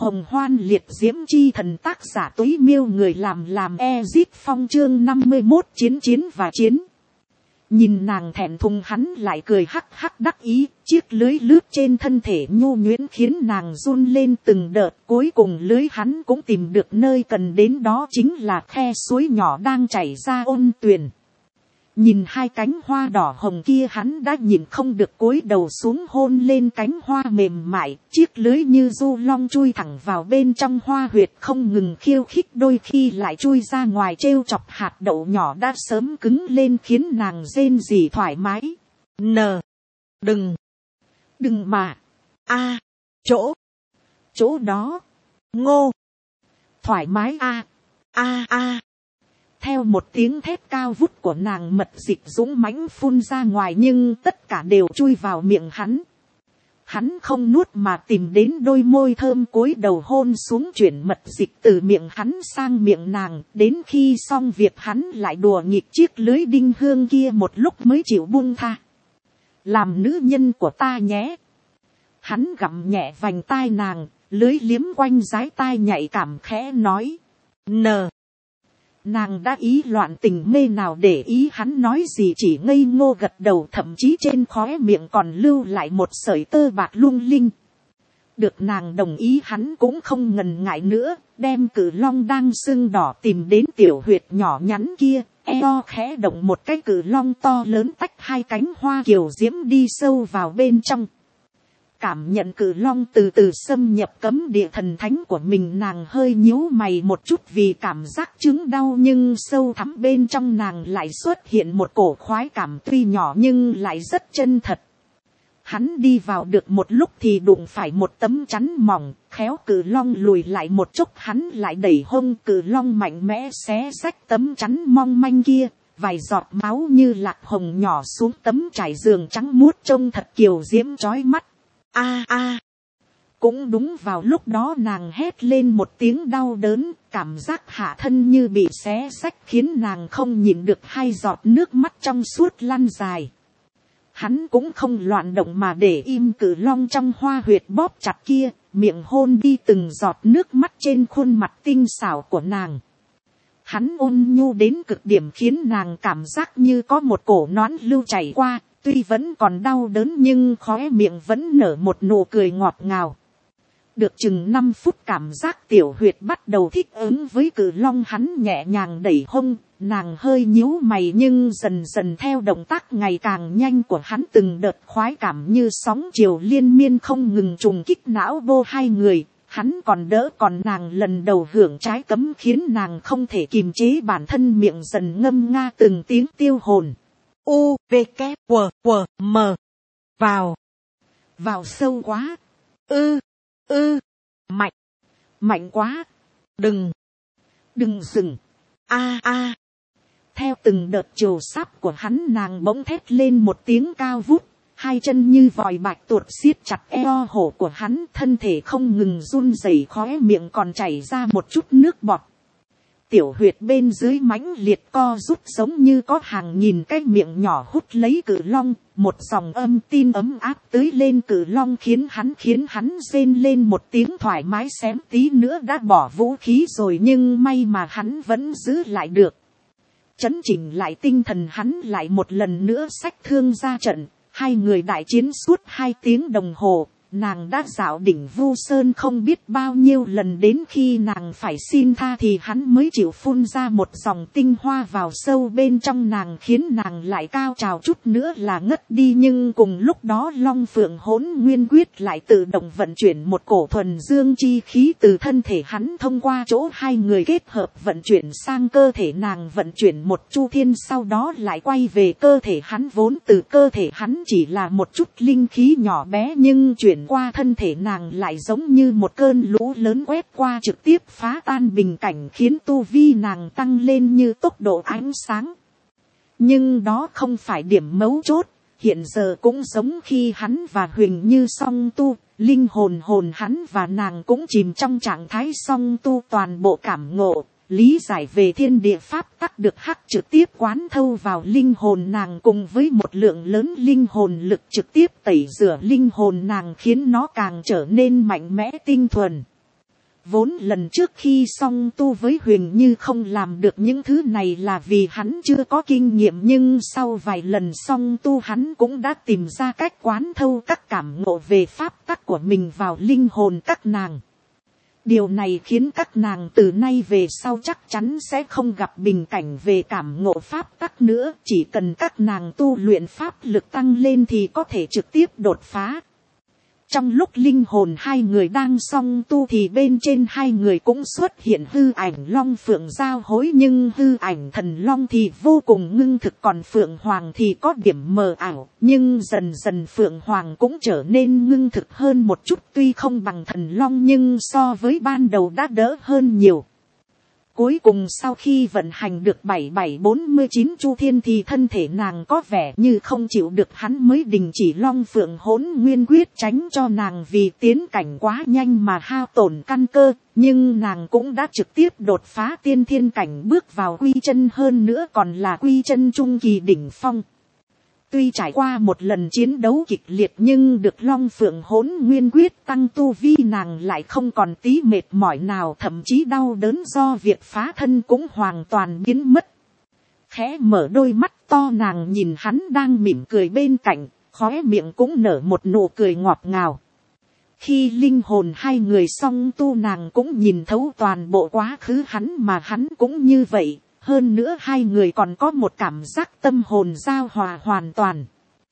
Hồng hoan liệt diễm chi thần, tác giả Túy Miêu, người làm Ezit Phong, chương 51 chiến chiến và chiến. Nhìn nàng thẹn thùng, hắn lại cười hắc hắc đắc ý, chiếc lưới lướt trên thân thể nhu nhuyễn khiến nàng run lên từng đợt. Cuối cùng lưới hắn cũng tìm được nơi cần đến, đó chính là khe suối nhỏ đang chảy ra ôn tuyền. Nhìn hai cánh hoa đỏ hồng kia, hắn đã nhìn không được cúi đầu xuống hôn lên cánh hoa mềm mại. Chiếc lưới như du long chui thẳng vào bên trong hoa huyệt, không ngừng khiêu khích, đôi khi lại chui ra ngoài trêu chọc hạt đậu nhỏ đã sớm cứng lên, khiến nàng rên rỉ thoải mái. Đừng mà. Chỗ đó. Ngô. Thoải mái Theo một tiếng thét cao vút của nàng, mật dịch dũng mãnh phun ra ngoài, nhưng tất cả đều chui vào miệng hắn. Hắn không nuốt mà tìm đến đôi môi thơm, cúi đầu hôn xuống, chuyển mật dịch từ miệng hắn sang miệng nàng. Đến khi xong việc, hắn lại đùa nghịch chiếc lưới đinh hương kia một lúc mới chịu buông tha. Làm nữ nhân của ta nhé. Hắn gặm nhẹ vành tai nàng, lưới liếm quanh dái tai nhạy cảm, khẽ nói. Nàng đã ý loạn tình mê nào để ý hắn nói gì, chỉ ngây ngô gật đầu, thậm chí trên khóe miệng còn lưu lại một sợi tơ bạc lung linh. Được nàng đồng ý, hắn cũng không ngần ngại nữa, đem cự long đang sưng đỏ tìm đến tiểu huyệt nhỏ nhắn kia, eo khẽ động một cái, cự long to lớn tách hai cánh hoa kiều diễm đi sâu vào bên trong. Cảm nhận cự long từ từ xâm nhập cấm địa thần thánh của mình, nàng hơi nhíu mày một chút vì cảm giác chứng đau, nhưng sâu thẳm bên trong nàng lại xuất hiện một cổ khoái cảm, tuy nhỏ nhưng lại rất chân thật. Hắn đi vào được một lúc thì đụng phải một tấm chắn mỏng, khéo cự long lùi lại một chút, hắn lại đẩy hông, cự long mạnh mẽ xé rách tấm chắn mong manh kia, vài giọt máu như lạc hồng nhỏ xuống tấm trải giường trắng muốt trông thật kiều diễm chói mắt. Cũng đúng vào lúc đó nàng hét lên một tiếng đau đớn, cảm giác hạ thân như bị xé xách khiến nàng không nhịn được hai giọt nước mắt trong suốt lăn dài. Hắn cũng không loạn động mà để im cự long trong hoa huyệt bóp chặt kia, miệng hôn đi từng giọt nước mắt trên khuôn mặt tinh xảo của nàng. Hắn ôn nhu đến cực điểm, khiến nàng cảm giác như có một cổ nón lưu chảy qua. Tuy vẫn còn đau đớn nhưng khóe miệng vẫn nở một nụ cười ngọt ngào. Được chừng 5 phút, cảm giác tiểu huyệt bắt đầu thích ứng với cự long, hắn nhẹ nhàng đẩy hông, nàng hơi nhíu mày nhưng dần dần theo động tác ngày càng nhanh của hắn, từng đợt khoái cảm như sóng chiều liên miên không ngừng trùng kích não vô hai người. Hắn còn đỡ, còn nàng lần đầu hưởng trái cấm khiến nàng không thể kìm chế bản thân, miệng dần ngâm nga từng tiếng tiêu hồn. U, V, K, W, W, M. Vào sâu quá. Mạnh quá. Đừng dừng. Theo từng đợt trồ sáp của hắn, nàng bỗng thét lên một tiếng cao vút. Hai chân như vòi bạch tuột siết chặt eo hổ của hắn, thân thể không ngừng run rẩy, khóe miệng còn chảy ra một chút nước bọt. Tiểu huyệt bên dưới mãnh liệt co rút, giống như có hàng nghìn cái miệng nhỏ hút lấy cự long, một dòng âm tin ấm áp tưới lên cự long, khiến hắn rên lên một tiếng thoải mái, xém tí nữa đã bỏ vũ khí rồi, nhưng may mà hắn vẫn giữ lại được. Chấn chỉnh lại tinh thần, hắn lại một lần nữa xách thương ra trận. Hai người đại chiến suốt 2 tiếng đồng hồ. Nàng đã dạo đỉnh Vu Sơn không biết bao nhiêu lần, đến khi nàng phải xin tha thì hắn mới chịu phun ra một dòng tinh hoa vào sâu bên trong nàng, khiến nàng lại cao trào chút nữa là ngất đi. Nhưng cùng lúc đó Long Phượng Hỗn Nguyên Quyết lại tự động vận chuyển một cổ thuần dương chi khí từ thân thể hắn, thông qua chỗ hai người kết hợp vận chuyển sang cơ thể nàng, vận chuyển một chu thiên, sau đó lại quay về cơ thể hắn. Vốn từ cơ thể hắn chỉ là một chút linh khí nhỏ bé, nhưng chuyển qua thân thể nàng lại giống như một cơn lũ lớn quét qua, trực tiếp phá tan bình cảnh, khiến tu vi nàng tăng lên như tốc độ ánh sáng. Nhưng đó không phải điểm mấu chốt. Hiện giờ cũng giống khi hắn và Huỳnh Như song tu, linh hồn hắn và nàng cũng chìm trong trạng thái song tu, toàn bộ cảm ngộ, lý giải về thiên địa pháp tắc được hắc trực tiếp quán thâu vào linh hồn nàng, cùng với một lượng lớn linh hồn lực trực tiếp tẩy rửa linh hồn nàng, khiến nó càng trở nên mạnh mẽ tinh thuần. Vốn lần trước khi song tu với Huyền Như không làm được những thứ này là vì hắn chưa có kinh nghiệm, nhưng sau vài lần song tu hắn cũng đã tìm ra cách quán thâu các cảm ngộ về pháp tắc của mình vào linh hồn các nàng. Điều này khiến các nàng từ nay về sau chắc chắn sẽ không gặp bình cảnh về cảm ngộ pháp tắc nữa. Chỉ cần các nàng tu luyện pháp lực tăng lên thì có thể trực tiếp đột phá. Trong lúc linh hồn hai người đang song tu thì bên trên hai người cũng xuất hiện hư ảnh long phượng giao hối, nhưng hư ảnh thần long thì vô cùng ngưng thực, còn phượng hoàng thì có điểm mờ ảo, nhưng dần dần phượng hoàng cũng trở nên ngưng thực hơn một chút, tuy không bằng thần long nhưng so với ban đầu đã đỡ hơn nhiều. Cuối cùng sau khi vận hành được 7749 chu thiên thì thân thể nàng có vẻ như không chịu được, hắn mới đình chỉ long phượng hỗn nguyên quyết, tránh cho nàng vì tiến cảnh quá nhanh mà hao tổn căn cơ, nhưng nàng cũng đã trực tiếp đột phá tiên thiên cảnh, bước vào quy chân, hơn nữa còn là quy chân trung kỳ đỉnh phong. Tuy trải qua một lần chiến đấu kịch liệt nhưng được long phượng hỗn nguyên quyết tăng tu vi, nàng lại không còn tí mệt mỏi nào, thậm chí đau đớn do việc phá thân cũng hoàn toàn biến mất. Khẽ mở đôi mắt to nàng nhìn hắn đang mỉm cười bên cạnh, khóe miệng cũng nở một nụ cười ngọt ngào. Khi linh hồn hai người song tu nàng cũng nhìn thấu toàn bộ quá khứ hắn, mà hắn cũng như vậy. Hơn nữa hai người còn có một cảm giác tâm hồn giao hòa hoàn toàn.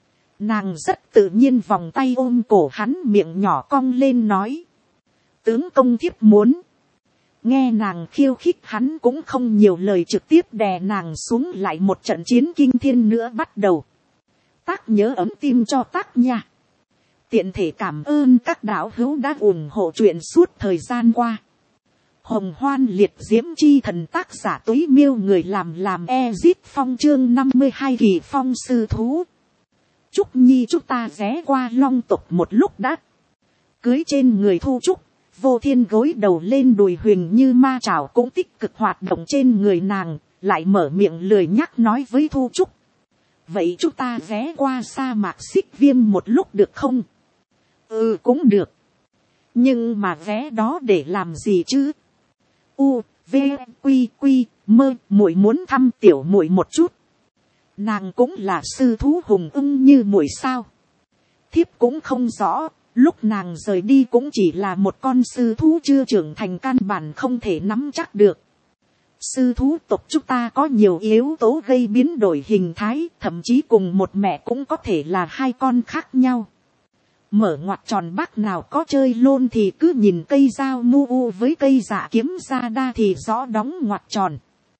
Nàng rất tự nhiên vòng tay ôm cổ hắn, miệng nhỏ cong lên nói: tướng công thiếp muốn. Nghe nàng khiêu khích hắn cũng không nhiều lời, trực tiếp đè nàng xuống, lại một trận chiến kinh thiên nữa bắt đầu. Tác nhớ ấm tim cho tác nha. Tiện thể cảm ơn các đạo hữu đã ủng hộ chuyện suốt thời gian qua. Hồng Hoan Liệt Diễm Chi Thần, tác giả Tuế Miêu, người làm Ezit Phong, chương 52 Kỳ Phong Sư Thú. Trúc Nhi chúng ta ghé qua Long tộc một lúc đã. Cưới trên người Thu Trúc, Vô Thiên gối đầu lên đùi Huyền Như ma trảo cũng tích cực hoạt động trên người nàng, lại mở miệng lười nhắc nói với Thu Trúc: vậy chúng ta ghé qua sa mạc Xích Viêm một lúc được không? Ừ cũng được. Nhưng mà ghé đó để làm gì chứ? U, V, Quy, Quy, Mơ, muội muốn thăm tiểu muội một chút. Nàng cũng là sư thú hùng ưng như muội sao? Thiếp cũng không rõ, lúc nàng rời đi cũng chỉ là một con sư thú chưa trưởng thành, căn bản không thể nắm chắc được. Sư thú tộc chúng ta có nhiều yếu tố gây biến đổi hình thái, thậm chí cùng một mẹ cũng có thể là hai con khác nhau. Mở ngoặt tròn bác nào có chơi lôn thì cứ nhìn cây dao mu u với cây dạ kiếm ra đa thì rõ đóng ngoặt tròn.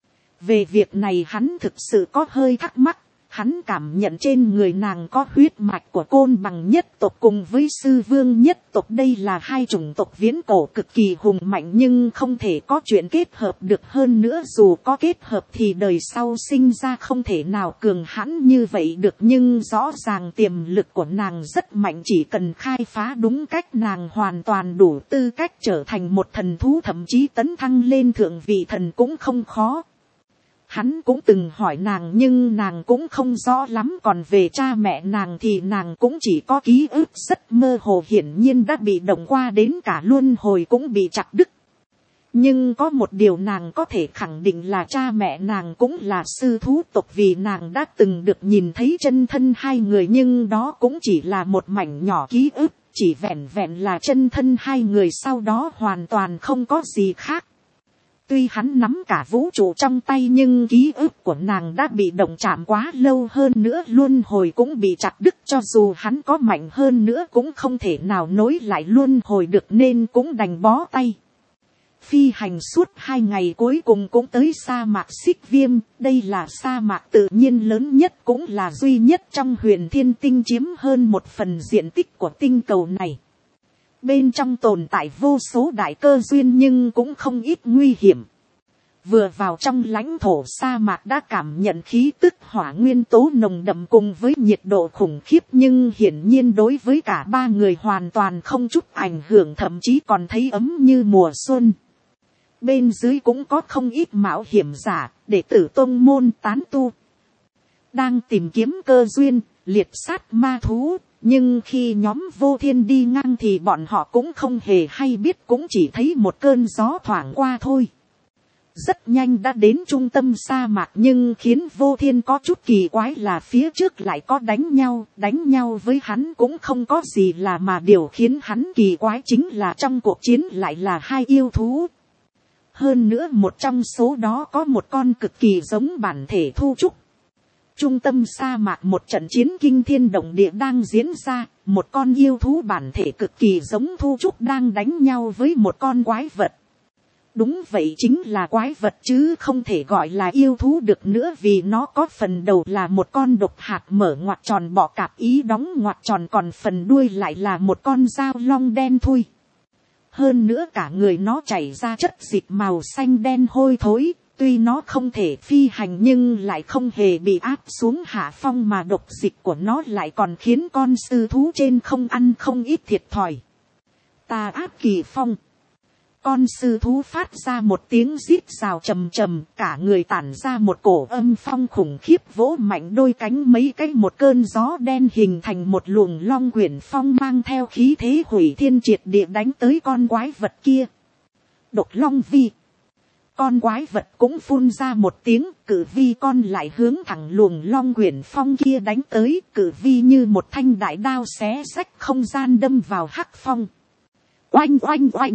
Về việc này hắn thực sự có hơi thắc mắc. Hắn cảm nhận trên người nàng có huyết mạch của Côn Bằng nhất tộc cùng với Sư Vương nhất tộc. Đây là hai chủng tộc viễn cổ cực kỳ hùng mạnh nhưng không thể có chuyện kết hợp được, hơn nữa dù có kết hợp thì đời sau sinh ra không thể nào cường hãn như vậy được. Nhưng rõ ràng tiềm lực của nàng rất mạnh, chỉ cần khai phá đúng cách nàng hoàn toàn đủ tư cách trở thành một thần thú, thậm chí tấn thăng lên thượng vị thần cũng không khó. Hắn cũng từng hỏi nàng nhưng nàng cũng không rõ lắm, còn về cha mẹ nàng thì nàng cũng chỉ có ký ức rất mơ hồ, hiển nhiên đã bị động qua, đến cả luân hồi cũng bị chặt đứt. Nhưng có một điều nàng có thể khẳng định là cha mẹ nàng cũng là sư thú tộc, vì nàng đã từng được nhìn thấy chân thân hai người, nhưng đó cũng chỉ là một mảnh nhỏ ký ức, chỉ vẹn vẹn là chân thân hai người, sau đó hoàn toàn không có gì khác. Tuy hắn nắm cả vũ trụ trong tay nhưng ký ức của nàng đã bị động chạm quá lâu, hơn nữa luân hồi cũng bị chặt đứt, cho dù hắn có mạnh hơn nữa cũng không thể nào nối lại luân hồi được, nên cũng đành bó tay. Phi hành suốt 2 ngày cuối cùng cũng tới sa mạc Xích Viêm, đây là sa mạc tự nhiên lớn nhất cũng là duy nhất trong Huyền Thiên Tinh, chiếm hơn 1/4 diện tích của tinh cầu này. Bên trong tồn tại vô số đại cơ duyên nhưng cũng không ít nguy hiểm. Vừa vào trong lãnh thổ sa mạc đã cảm nhận khí tức hỏa nguyên tố nồng đậm cùng với nhiệt độ khủng khiếp, nhưng hiển nhiên đối với cả ba người hoàn toàn không chút ảnh hưởng, thậm chí còn thấy ấm như mùa xuân. Bên dưới cũng có không ít mạo hiểm giả, đệ tử tông môn, tán tu đang tìm kiếm cơ duyên, liệt sát ma thú, Nhưng khi nhóm Vô Thiên đi ngang thì bọn họ cũng không hề hay biết, cũng chỉ thấy một cơn gió thoảng qua thôi. Rất nhanh đã đến trung tâm sa mạc, nhưng khiến Vô Thiên có chút kỳ quái là phía trước lại có đánh nhau với hắn cũng không có gì là mà điều khiến hắn kỳ quái chính là trong cuộc chiến lại là hai yêu thú. Hơn nữa một trong số đó có một con cực kỳ giống bản thể Thu Trúc. Trung tâm sa mạc một trận chiến kinh thiên động địa đang diễn ra, một con yêu thú bản thể cực kỳ giống Thu Trúc đang đánh nhau với một con quái vật. Đúng vậy, chính là quái vật chứ không thể gọi là yêu thú được nữa, vì nó có phần đầu là một con độc hạt mở ngoặc tròn bọ cạp ý đóng ngoặc tròn, còn phần đuôi lại là một con dao long đen thui. Hơn nữa cả người nó chảy ra chất dịch màu xanh đen hôi thối, tuy nó không thể phi hành nhưng lại không hề bị áp xuống hạ phong, mà độc dịch của nó lại còn khiến con sư thú trên không ăn không ít thiệt thòi. Tà áp kỳ phong. Con sư thú phát ra một tiếng rít rào trầm trầm, cả người tản ra một cổ âm phong khủng khiếp, vỗ mạnh đôi cánh mấy cái, một cơn gió đen hình thành một luồng long quyển phong mang theo khí thế hủy thiên triệt địa đánh tới con quái vật kia. Độc long vi. Con quái vật cũng phun ra một tiếng, cử vi con lại hướng thẳng luồng long quyển phong kia đánh tới, cử vi như một thanh đại đao xé xách không gian đâm vào hắc phong. Oanh oanh oanh.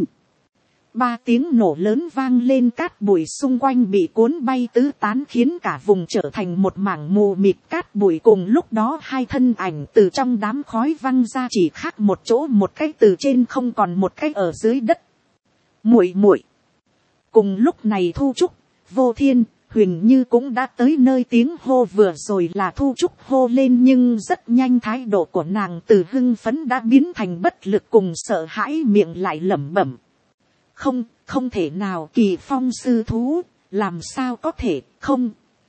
3 tiếng nổ lớn vang lên, cát bụi xung quanh bị cuốn bay tứ tán, khiến cả vùng trở thành một mảng mù mịt cát bụi. Cùng lúc đó hai thân ảnh từ trong đám khói văng ra, chỉ khác một chỗ, một cái từ trên không còn một cái ở dưới đất. Muội muội. Cùng lúc này Thu Trúc, Vô Thiên, Huỳnh Như cũng đã tới nơi. Tiếng hô vừa rồi là Thu Trúc hô lên, nhưng rất nhanh thái độ của nàng từ hưng phấn đã biến thành bất lực cùng sợ hãi, miệng lại lẩm bẩm. Không thể nào, Kỳ Phong sư thú, làm sao có thể, không.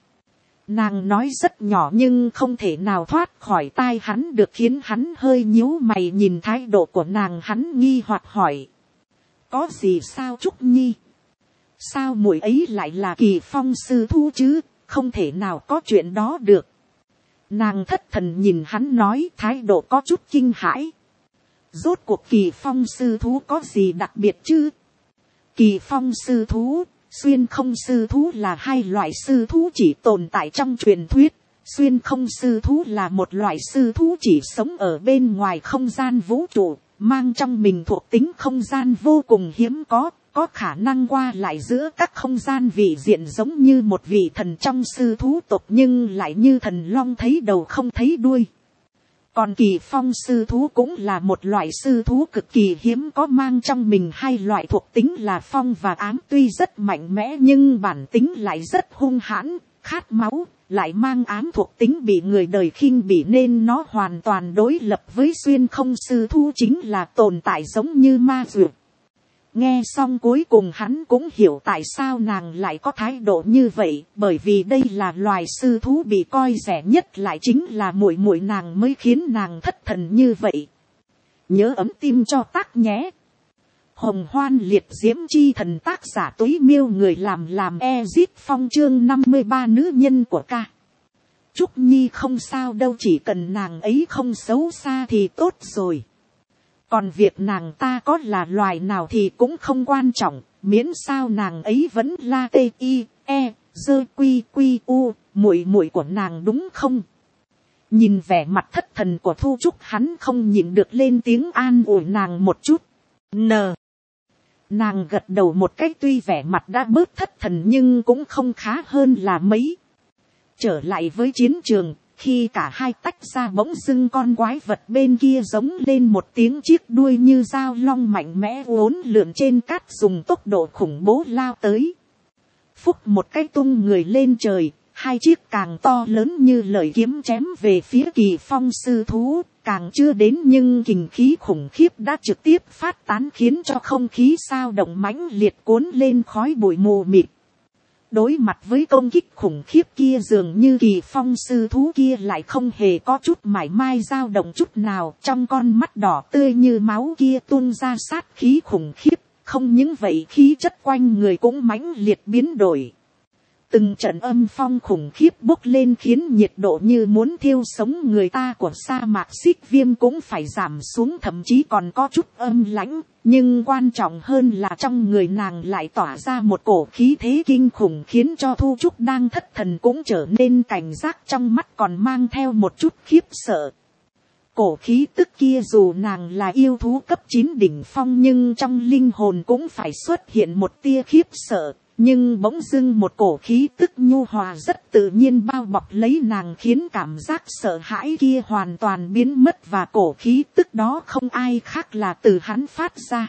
Nàng nói rất nhỏ nhưng không thể nào thoát khỏi tai hắn được, khiến hắn hơi nhíu mày nhìn thái độ của nàng, hắn nghi hoặc hỏi. Có gì sao Trúc Nhi? Sao muội ấy lại là Kỳ Phong sư thú chứ, không thể nào có chuyện đó được. Nàng thất thần nhìn hắn nói, thái độ có chút kinh hãi. Rốt cuộc Kỳ Phong sư thú có gì đặc biệt chứ? Kỳ Phong sư thú, xuyên không sư thú là hai loại sư thú chỉ tồn tại trong truyền thuyết. Xuyên không sư thú là một loại sư thú chỉ sống ở bên ngoài không gian vũ trụ, mang trong mình thuộc tính không gian vô cùng hiếm có khả năng qua lại giữa các không gian vị diện, giống như một vị thần trong sư thú tộc, nhưng lại như thần long thấy đầu không thấy đuôi. Còn Kỳ Phong sư thú cũng là một loại sư thú cực kỳ hiếm có, mang trong mình hai loại thuộc tính là phong và ám, tuy rất mạnh mẽ nhưng bản tính lại rất hung hãn, khát máu, lại mang ám thuộc tính bị người đời khinh bỉ, nên nó hoàn toàn đối lập với xuyên không sư thú, chính là tồn tại giống như ma dược. Nghe xong cuối cùng hắn cũng hiểu tại sao nàng lại có thái độ như vậy, bởi vì đây là loài sư thú bị coi rẻ nhất, lại chính là muội muội nàng, mới khiến nàng thất thần như vậy. Nhớ ấm tim cho tác nhé. Hồng Hoan Liệt Diễm Chi Thần, tác giả Túy Miêu, người làm Ezit Phong, chương 53, nữ nhân của ca. Trúc Nhi không sao đâu, chỉ cần nàng ấy không xấu xa thì tốt rồi. Còn việc nàng ta có là loài nào thì cũng không quan trọng, miễn sao nàng ấy vẫn là T-I-E-Z-Q-Q-U, muội muội của nàng đúng không? Nhìn vẻ mặt thất thần của Thu Trúc, hắn không nhịn được lên tiếng an ủi nàng một chút. Nàng gật đầu một cách, tuy vẻ mặt đã bớt thất thần nhưng cũng không khá hơn là mấy. Trở lại với chiến trường, khi cả hai tách ra, bỗng dưng con quái vật bên kia giống lên một tiếng, chiếc đuôi như dao long mạnh mẽ uốn lượn trên cát, dùng tốc độ khủng bố lao tới. Phúc một cái tung người lên trời, hai chiếc càng to lớn như lời kiếm chém về phía Kỳ Phong sư thú, càng chưa đến nhưng kình khí khủng khiếp đã trực tiếp phát tán, khiến cho không khí sao động mãnh liệt, cuốn lên khói bụi mù mịt. Đối mặt với công kích khủng khiếp kia, dường như Kỳ Phong sư thú kia lại không hề có chút mảy may dao động chút nào, trong con mắt đỏ tươi như máu kia tuôn ra sát khí khủng khiếp, không những vậy khí chất quanh người cũng mãnh liệt biến đổi. Từng trận âm phong khủng khiếp bốc lên khiến nhiệt độ như muốn thiêu sống người ta của sa mạc Xích Viêm cũng phải giảm xuống, thậm chí còn có chút âm lãnh. Nhưng quan trọng hơn là trong người nàng lại tỏa ra một cổ khí thế kinh khủng khiến cho Thu Trúc đang thất thần cũng trở nên cảnh giác, trong mắt còn mang theo một chút khiếp sợ. Cổ khí tức kia dù nàng là yêu thú cấp 9 đỉnh phong nhưng trong linh hồn cũng phải xuất hiện một tia khiếp sợ. Nhưng bỗng dưng một cổ khí tức nhu hòa rất tự nhiên bao bọc lấy nàng khiến cảm giác sợ hãi kia hoàn toàn biến mất, và cổ khí tức đó không ai khác là từ hắn phát ra.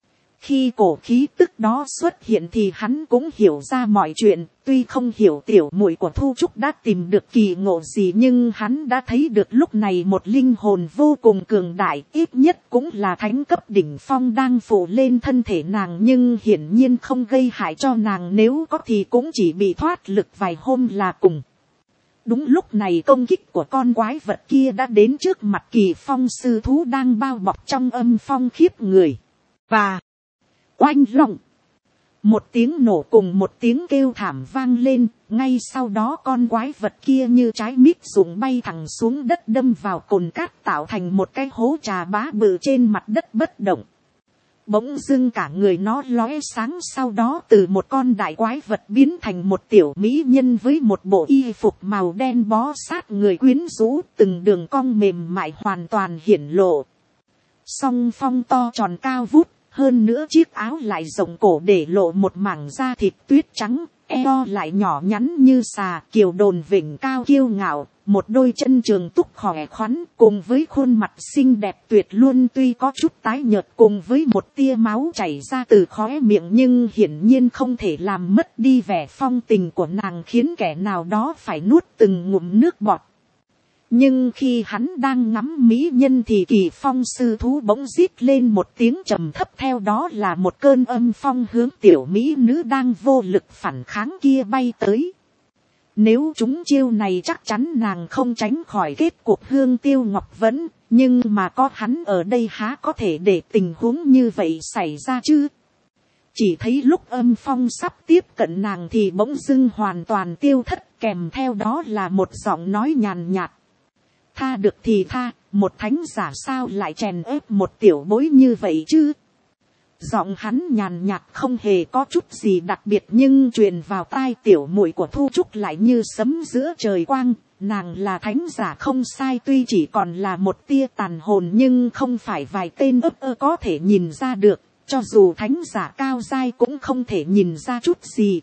Khi cổ khí tức đó xuất hiện thì hắn cũng hiểu ra mọi chuyện, tuy không hiểu tiểu muội của Thu Trúc đã tìm được kỳ ngộ gì nhưng hắn đã thấy được lúc này một linh hồn vô cùng cường đại, ít nhất cũng là thánh cấp đỉnh phong đang phủ lên thân thể nàng, nhưng hiển nhiên không gây hại cho nàng, nếu có thì cũng chỉ bị thoát lực vài hôm là cùng. Đúng lúc này công kích của con quái vật kia đã đến trước mặt Kỳ Phong sư thú đang bao bọc trong âm phong khiếp người. Và oanh long, một tiếng nổ cùng một tiếng kêu thảm vang lên, ngay sau đó con quái vật kia như trái mít rụng bay thẳng xuống đất, đâm vào cồn cát tạo thành một cái hố trà bá bự trên mặt đất bất động. Bỗng dưng cả người nó lóe sáng, sau đó từ một con đại quái vật biến thành một tiểu mỹ nhân với một bộ y phục màu đen bó sát người quyến rũ, từng đường cong mềm mại hoàn toàn hiển lộ. Song phong to tròn cao vút, hơn nữa chiếc áo lại rộng cổ để lộ một mảng da thịt tuyết trắng, eo lại nhỏ nhắn như xà, kiều đồn vểnh cao kiêu ngạo, một đôi chân trường túc khỏe khoắn cùng với khuôn mặt xinh đẹp tuyệt luôn, tuy có chút tái nhợt cùng với một tia máu chảy ra từ khóe miệng nhưng hiển nhiên không thể làm mất đi vẻ phong tình của nàng, khiến kẻ nào đó phải nuốt từng ngụm nước bọt. Nhưng khi hắn đang ngắm mỹ nhân thì Kỳ Phong sư thú bỗng rít lên một tiếng trầm thấp, theo đó là một cơn âm phong hướng tiểu mỹ nữ đang vô lực phản kháng kia bay tới. Nếu chúng chiêu này chắc chắn nàng không tránh khỏi kết cục hương tiêu ngọc vẫn, nhưng mà có hắn ở đây há có thể để tình huống như vậy xảy ra chứ. Chỉ thấy lúc âm phong sắp tiếp cận nàng thì bỗng dưng hoàn toàn tiêu thất, kèm theo đó là một giọng nói nhàn nhạt. Tha được thì tha, một thánh giả sao lại chèn ép một tiểu bối như vậy chứ. Giọng hắn nhàn nhạt không hề có chút gì đặc biệt nhưng truyền vào tai tiểu muội của Thu Trúc lại như sấm giữa trời quang. Nàng là thánh giả không sai, tuy chỉ còn là một tia tàn hồn nhưng không phải vài tên ấp ơ có thể nhìn ra được, cho dù thánh giả cao giai cũng không thể nhìn ra chút gì.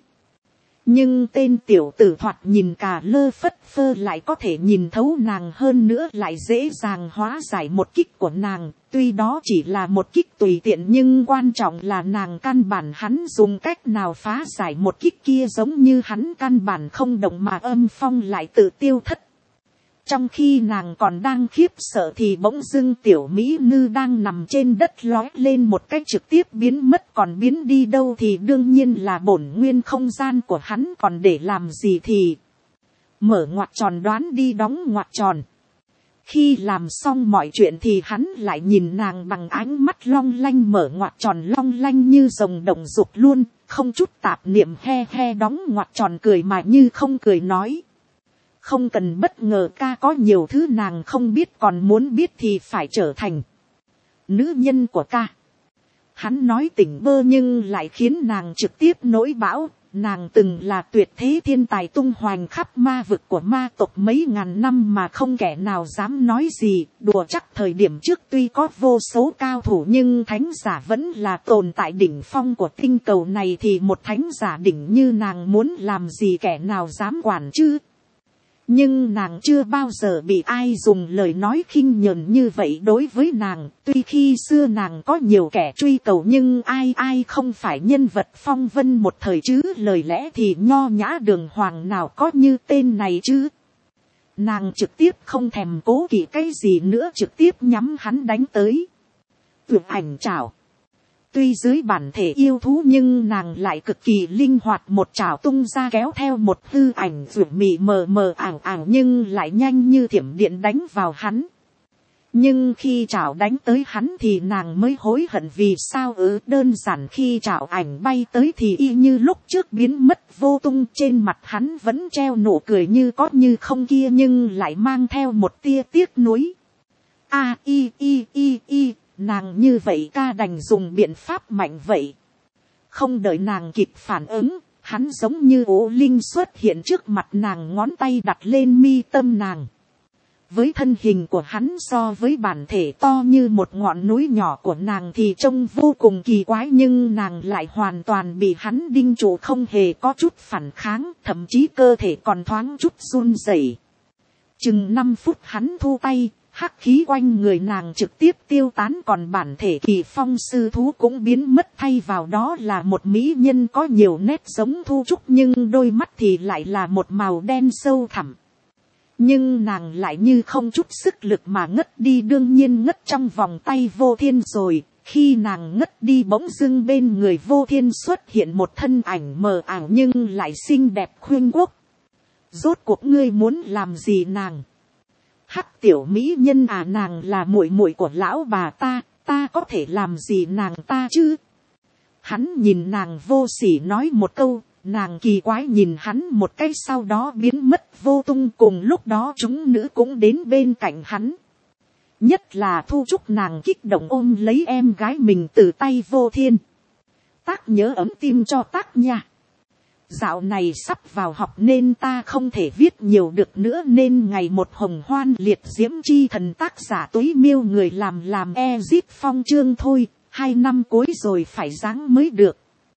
Nhưng tên tiểu tử thoạt nhìn cà lơ phất phơ lại có thể nhìn thấu nàng, hơn nữa lại dễ dàng hóa giải một kích của nàng. Tuy đó chỉ là một kích tùy tiện nhưng quan trọng là nàng căn bản hắn dùng cách nào phá giải một kích kia, giống như hắn căn bản không động mà âm phong lại tự tiêu thất. Trong khi nàng còn đang khiếp sợ thì bỗng dưng tiểu mỹ nữ đang nằm trên đất lói lên một cách trực tiếp biến mất, còn biến đi đâu thì đương nhiên là bổn nguyên không gian của hắn, còn để làm gì thì mở ngoặc tròn đoán đi đóng ngoặc tròn. Khi làm xong mọi chuyện thì hắn lại nhìn nàng bằng ánh mắt long lanh, mở ngoặc tròn long lanh như rồng động dục luôn, không chút tạp niệm, he he đóng ngoặc tròn, cười mà như không cười, nói. Không cần bất ngờ, ca có nhiều thứ nàng không biết, còn muốn biết thì phải trở thành nữ nhân của ca. Hắn nói tỉnh bơ nhưng lại khiến nàng trực tiếp nổi bão. Nàng từng là tuyệt thế thiên tài tung hoành khắp ma vực của ma tộc mấy ngàn năm mà không kẻ nào dám nói gì. Đùa chắc thời điểm trước tuy có vô số cao thủ nhưng thánh giả vẫn là tồn tại đỉnh phong của tinh cầu này, thì một thánh giả đỉnh như nàng muốn làm gì kẻ nào dám quản chứ. Nhưng nàng chưa bao giờ bị ai dùng lời nói khinh nhờn như vậy đối với nàng. Tuy khi xưa nàng có nhiều kẻ truy cầu nhưng ai không phải nhân vật phong vân một thời chứ, lời lẽ thì nho nhã đường hoàng nào có như tên này chứ. Nàng trực tiếp không thèm cố kỵ cái gì nữa, trực tiếp nhắm hắn đánh tới. Tuyệt ảnh chảo. Tuy dưới bản thể yêu thú nhưng nàng lại cực kỳ linh hoạt, một chảo tung ra kéo theo một hư ảnh ruột mị mờ mờ ảo ảo nhưng lại nhanh như thiểm điện đánh vào hắn. Nhưng khi chảo đánh tới hắn thì nàng mới hối hận vì sao đơn giản khi chảo ảnh bay tới thì y như lúc trước biến mất vô tung, trên mặt hắn vẫn treo nụ cười như có như không kia nhưng lại mang theo một tia tiếc nuối. Nàng như vậy ca đành dùng biện pháp mạnh vậy. Không đợi nàng kịp phản ứng, hắn giống như ố linh xuất hiện trước mặt nàng, ngón tay đặt lên mi tâm nàng. Với thân hình của hắn so với bản thể to như một ngọn núi nhỏ của nàng thì trông vô cùng kỳ quái, nhưng nàng lại hoàn toàn bị hắn đinh trụ, không hề có chút phản kháng, thậm chí cơ thể còn thoáng chút run rẩy. Chừng 5 phút hắn thu tay, hắc khí quanh người nàng trực tiếp tiêu tán, còn bản thể Kỳ Phong sư thú cũng biến mất, thay vào đó là một mỹ nhân có nhiều nét giống Thu Trúc nhưng đôi mắt thì lại là một màu đen sâu thẳm. Nhưng nàng lại như không chút sức lực mà ngất đi, đương nhiên ngất trong vòng tay Vô Thiên rồi. Khi nàng ngất đi bỗng dưng bên người Vô Thiên xuất hiện một thân ảnh mờ ảo nhưng lại xinh đẹp khuyên quốc. Rốt cuộc ngươi muốn làm gì nàng? Hắc tiểu mỹ nhân à, nàng là muội muội của lão bà ta có thể làm gì nàng ta chứ? Hắn nhìn nàng vô sỉ nói một câu, nàng kỳ quái nhìn hắn một cái sau đó biến mất vô tung. Cùng lúc đó chúng nữ cũng đến bên cạnh hắn. Nhất là Thu Trúc, nàng kích động ôm lấy em gái mình từ tay Vô Thiên. Tác nhớ ấm tim cho tác nha. Dạo này sắp vào học nên ta không thể viết nhiều được nữa, nên ngày một hồng hoan liệt diễm chi thần tác giả Túy Miêu người làm Ezit Phong chương thôi, 2 năm cuối rồi phải dáng mới được.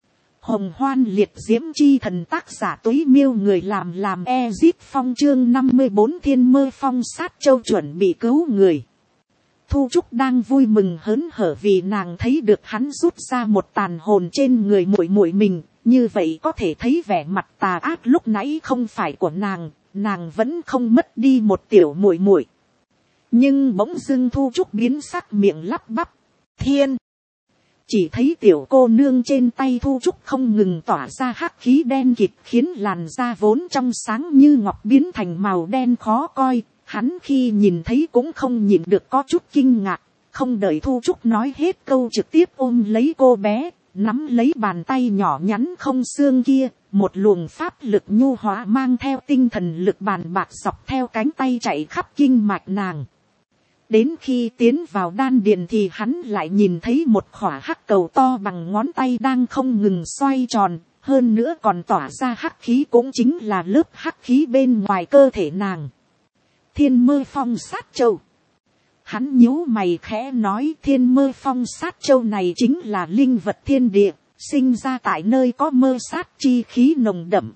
Hồng hoan liệt diễm chi thần tác giả Túy Miêu người làm Ezit Phong chương 54 Thiên Mơ Phong Sát Châu chuẩn bị cứu người. Thu Trúc đang vui mừng hớn hở vì nàng thấy được hắn rút ra một tàn hồn trên người muội muội mình, như vậy có thể thấy vẻ mặt tà ác lúc nãy không phải của nàng vẫn không mất đi một tiểu muội muội. Nhưng bỗng dưng Thu Trúc biến sắc, miệng lắp bắp, thiên. Chỉ thấy tiểu cô nương trên tay Thu Trúc không ngừng tỏa ra hắc khí đen kịt, khiến làn da vốn trong sáng như ngọc biến thành màu đen khó coi. Hắn khi nhìn thấy cũng không nhịn được có chút kinh ngạc, không đợi Thu Trúc nói hết câu trực tiếp ôm lấy cô bé, nắm lấy bàn tay nhỏ nhắn không xương kia, một luồng pháp lực nhu hóa mang theo tinh thần lực bàn bạc dọc theo cánh tay chạy khắp kinh mạch nàng. Đến khi tiến vào đan điền thì hắn lại nhìn thấy một khỏa hắc cầu to bằng ngón tay đang không ngừng xoay tròn, hơn nữa còn tỏa ra hắc khí, cũng chính là lớp hắc khí bên ngoài cơ thể nàng. Thiên Mơ Phong Sát Châu. Hắn nhíu mày khẽ nói, Thiên Mơ Phong Sát Châu này chính là linh vật thiên địa, sinh ra tại nơi có mơ sát chi khí nồng đậm.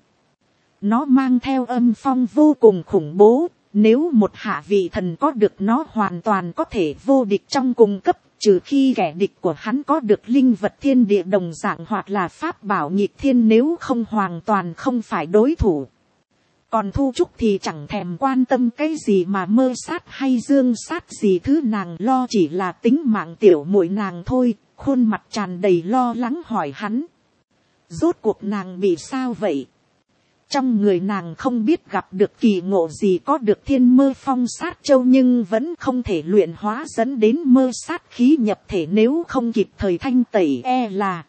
Nó mang theo âm phong vô cùng khủng bố, nếu một hạ vị thần có được nó hoàn toàn có thể vô địch trong cùng cấp, trừ khi kẻ địch của hắn có được linh vật thiên địa đồng dạng hoặc là pháp bảo nghịch thiên, nếu không hoàn toàn không phải đối thủ. Còn Thu Trúc thì chẳng thèm quan tâm cái gì mà mơ sát hay dương sát gì, thứ nàng lo chỉ là tính mạng tiểu muội nàng thôi. Khuôn mặt tràn đầy lo lắng hỏi hắn, rốt cuộc nàng bị sao vậy? Trong người nàng không biết gặp được kỳ ngộ gì có được Thiên Mơ Phong Sát Châu nhưng vẫn không thể luyện hóa dẫn đến mơ sát khí nhập thể, nếu không kịp thời thanh tẩy là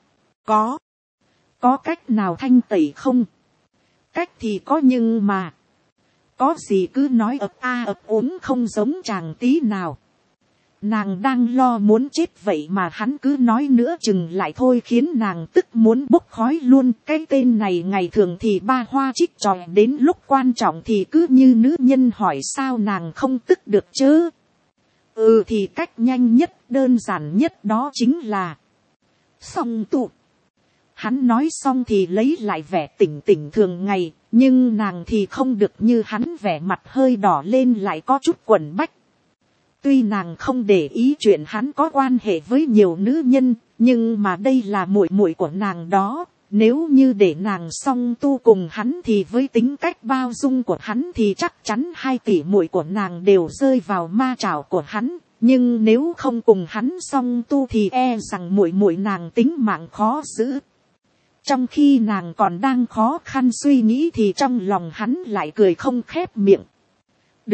có cách nào thanh tẩy không? Cách thì có nhưng mà có gì cứ nói ấp a ấp úng không giống chàng tí nào. Nàng đang lo muốn chết vậy mà hắn cứ nói nữa chừng lại thôi, khiến nàng tức muốn bốc khói luôn. Cái tên này ngày thường thì ba hoa trích tròi, đến lúc quan trọng thì cứ như nữ nhân hỏi sao nàng không tức được chứ. Thì cách nhanh nhất đơn giản nhất đó chính là song tụ. Hắn nói xong thì lấy lại vẻ tỉnh tỉnh thường ngày, nhưng nàng thì không được như hắn, vẻ mặt hơi đỏ lên lại có chút quẩn bách. Tuy nàng không để ý chuyện hắn có quan hệ với nhiều nữ nhân, nhưng mà đây là muội muội của nàng đó. Nếu như để nàng song tu cùng hắn thì với tính cách bao dung của hắn thì chắc chắn 2 tỷ muội của nàng đều rơi vào ma trảo của hắn. Nhưng nếu không cùng hắn song tu thì rằng muội muội nàng tính mạng khó giữ. Trong khi nàng còn đang khó khăn suy nghĩ thì trong lòng hắn lại cười không khép miệng. Được,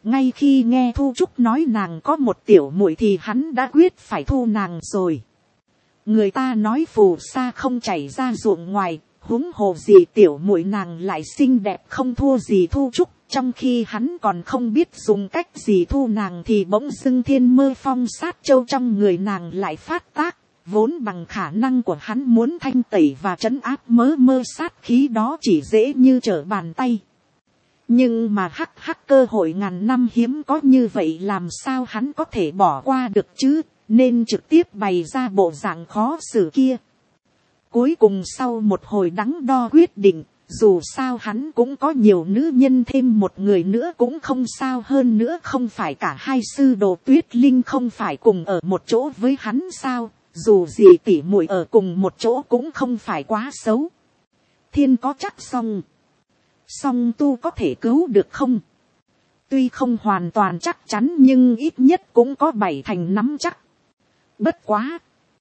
ngay khi nghe Thu Trúc nói nàng có một tiểu muội thì hắn đã quyết phải thu nàng rồi. Người ta nói phù sa không chảy ra ruộng ngoài, huống hồ gì tiểu muội nàng lại xinh đẹp không thua gì Thu Trúc. Trong khi hắn còn không biết dùng cách gì thu nàng thì bỗng dưng thiên mơ phong sát châu trong người nàng lại phát tác. Vốn bằng khả năng của hắn muốn thanh tẩy và trấn áp mơ sát khí đó chỉ dễ như trở bàn tay. Nhưng mà hắc cơ hội ngàn năm hiếm có như vậy làm sao hắn có thể bỏ qua được chứ, nên trực tiếp bày ra bộ dạng khó xử kia. Cuối cùng sau một hồi đắn đo quyết định, dù sao hắn cũng có nhiều nữ nhân, thêm một người nữa cũng không sao, hơn nữa không phải cả hai sư đồ Tuyết Linh không phải cùng ở một chỗ với hắn sao, dù gì tỉ muội ở cùng một chỗ cũng không phải quá xấu. Thiên có chắc song tu có thể cứu được không? Tuy không hoàn toàn chắc chắn nhưng ít nhất cũng có 7/8 nắm chắc. Bất quá,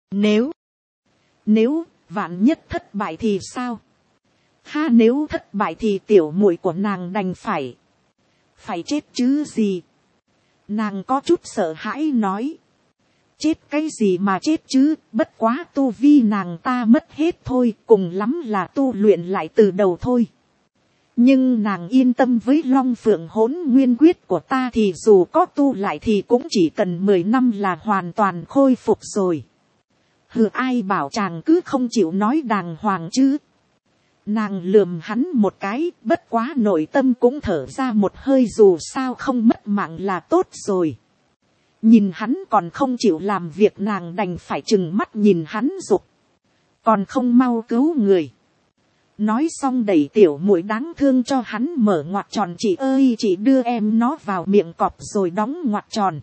nếu vạn nhất thất bại thì sao? Nếu thất bại thì tiểu muội của nàng đành phải chết chứ gì? Nàng có chút sợ hãi nói. Chết cái gì mà chết chứ, bất quá tu vi nàng ta mất hết thôi, cùng lắm là tu luyện lại từ đầu thôi. Nhưng nàng yên tâm, với Long Phượng Hỗn Nguyên Quyết của ta thì dù có tu lại thì cũng chỉ cần 10 năm là hoàn toàn khôi phục rồi. Ai bảo chàng cứ không chịu nói đàng hoàng chứ? Nàng lườm hắn một cái, bất quá nội tâm cũng thở ra một hơi, dù sao không mất mạng là tốt rồi. Nhìn hắn còn không chịu làm việc, nàng đành phải trừng mắt nhìn hắn giục. Còn không mau cứu người. Nói xong đẩy tiểu muội đáng thương cho hắn mở ngoặc tròn. Chị ơi, chị đưa em nó vào miệng cọp rồi đóng ngoặc tròn.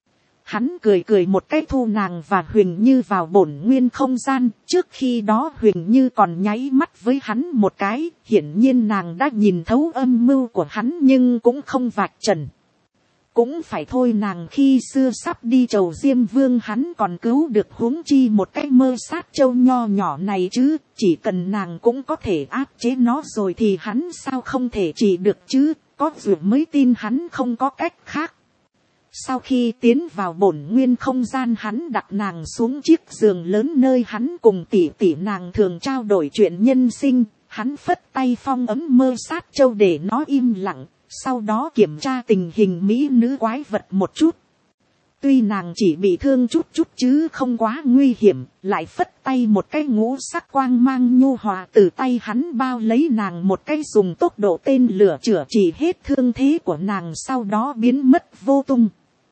Hắn cười một cái thu nàng và Huỳnh Như vào bổn nguyên không gian. Trước khi đó Huỳnh Như còn nháy mắt với hắn một cái. Hiển nhiên nàng đã nhìn thấu âm mưu của hắn nhưng cũng không vạch trần. Cũng phải thôi, nàng khi xưa sắp đi chầu Diêm Vương hắn còn cứu được, huống chi một cái mơ sát châu nho nhỏ này chứ. Chỉ cần nàng cũng có thể áp chế nó rồi thì hắn sao không thể trị được chứ. Có dù mới tin hắn không có cách khác. Sau khi tiến vào bổn nguyên không gian, hắn đặt nàng xuống chiếc giường lớn nơi hắn cùng tỷ nàng thường trao đổi chuyện nhân sinh. Hắn phất tay phong ấm mơ sát châu để nó im lặng. Sau đó kiểm tra tình hình mỹ nữ quái vật một chút. Tuy nàng chỉ bị thương chút chứ không quá nguy hiểm, lại phất tay một cái ngũ sắc quang mang nhu hòa từ tay hắn bao lấy nàng một cái, dùng tốc độ tên lửa chữa trị hết thương thế của nàng, sau đó biến mất vô tung.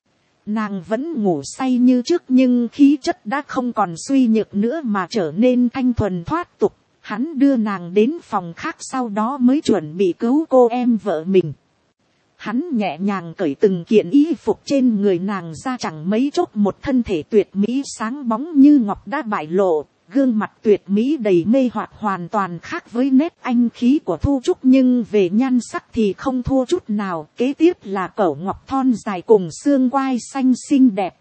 Nàng vẫn ngủ say như trước nhưng khí chất đã không còn suy nhược nữa mà trở nên thanh thuần thoát tục. Hắn đưa nàng đến phòng khác, sau đó mới chuẩn bị cứu cô em vợ mình. Hắn nhẹ nhàng cởi từng kiện y phục trên người nàng ra, chẳng mấy chốc một thân thể tuyệt mỹ sáng bóng như ngọc đã bại lộ. Gương mặt tuyệt mỹ đầy mê hoặc hoàn toàn khác với nét anh khí của Thu Trúc, nhưng về nhan sắc thì không thua chút nào. Kế tiếp là cẩu ngọc thon dài cùng xương quai xanh xinh đẹp.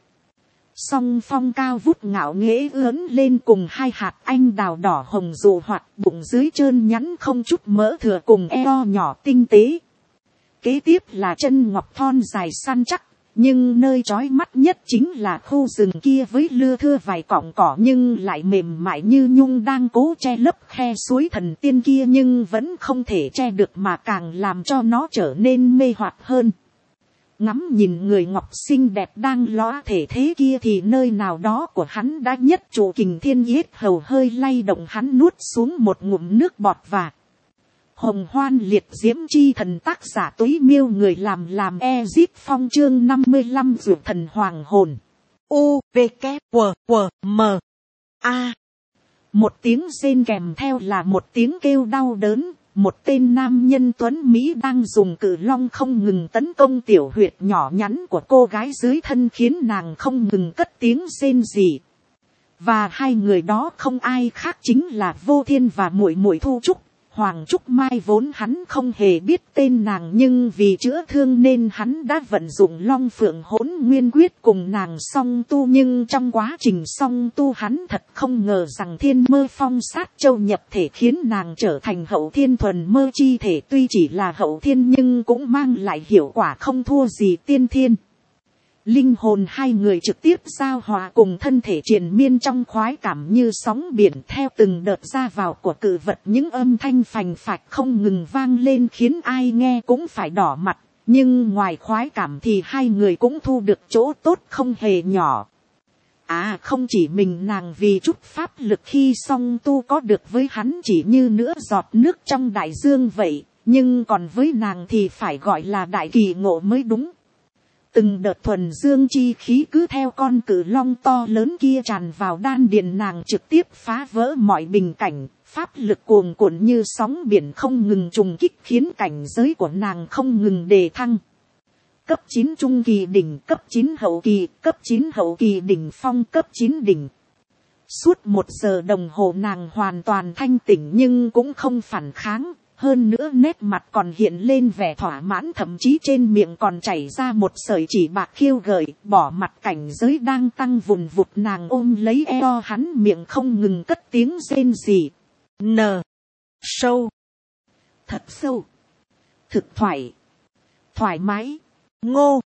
Song phong cao vút ngạo nghễ ướn lên cùng hai hạt anh đào đỏ hồng dụ hoạt, bụng dưới trơn nhắn không chút mỡ thừa cùng eo nhỏ tinh tế. Kế tiếp là chân ngọc thon dài săn chắc, nhưng nơi chói mắt nhất chính là khu rừng kia với lưa thưa vài cọng cỏ nhưng lại mềm mại như nhung đang cố che lấp khe suối thần tiên kia, nhưng vẫn không thể che được mà càng làm cho nó trở nên mê hoặc hơn. Ngắm nhìn người ngọc xinh đẹp đang lóa thể thế kia thì nơi nào đó của hắn đã nhất trụ kình thiên, yết hầu hơi lay động, hắn nuốt xuống một ngụm nước bọt và Hồng Hoan Liệt Diễm Chi Thần, tác giả Túy Miêu, người làm Ezip Phong, chương 55 Dược Thần Hoàng Hồn. U, V, K, W, W, M, A. Một tiếng rên kèm theo là một tiếng kêu đau đớn. Một tên nam nhân tuấn Mỹ đang dùng cự long không ngừng tấn công tiểu huyệt nhỏ nhắn của cô gái dưới thân, khiến nàng không ngừng cất tiếng rên rỉ. Và hai người đó không ai khác chính là Vô Thiên và muội muội Thu Trúc. Hoàng Trúc Mai vốn hắn không hề biết tên nàng, nhưng vì chữa thương nên hắn đã vận dụng Long Phượng Hỗn Nguyên Quyết cùng nàng song tu, nhưng trong quá trình song tu hắn thật không ngờ rằng Thiên Mơ Phong Sát Châu nhập thể khiến nàng trở thành hậu thiên thuần mơ chi thể, tuy chỉ là hậu thiên nhưng cũng mang lại hiệu quả không thua gì tiên thiên. Linh hồn hai người trực tiếp giao hòa cùng thân thể triền miên trong khoái cảm như sóng biển, theo từng đợt ra vào của cự vật những âm thanh phành phạch không ngừng vang lên khiến ai nghe cũng phải đỏ mặt. Nhưng ngoài khoái cảm thì hai người cũng thu được chỗ tốt không hề nhỏ. Không chỉ mình nàng vì chút pháp lực khi song tu có được với hắn chỉ như nửa giọt nước trong đại dương vậy, nhưng còn với nàng thì phải gọi là đại kỳ ngộ mới đúng. Từng đợt thuần dương chi khí cứ theo con cự long to lớn kia tràn vào đan điền nàng, trực tiếp phá vỡ mọi bình cảnh, pháp lực cuồn cuộn như sóng biển không ngừng trùng kích khiến cảnh giới của nàng không ngừng đề thăng. Cấp 9 trung kỳ đỉnh, cấp 9 hậu kỳ, cấp 9 hậu kỳ đỉnh phong, cấp 9 đỉnh. Suốt 1 giờ đồng hồ nàng hoàn toàn thanh tỉnh nhưng cũng không phản kháng. Hơn nữa nét mặt còn hiện lên vẻ thỏa mãn, thậm chí trên miệng còn chảy ra một sợi chỉ bạc khiêu gợi, bỏ mặt cảnh giới đang tăng vùn vụt. Nàng ôm lấy eo hắn, miệng không ngừng cất tiếng rên rỉ. Sâu. Thật sâu. Thực thoải mái. Ngô.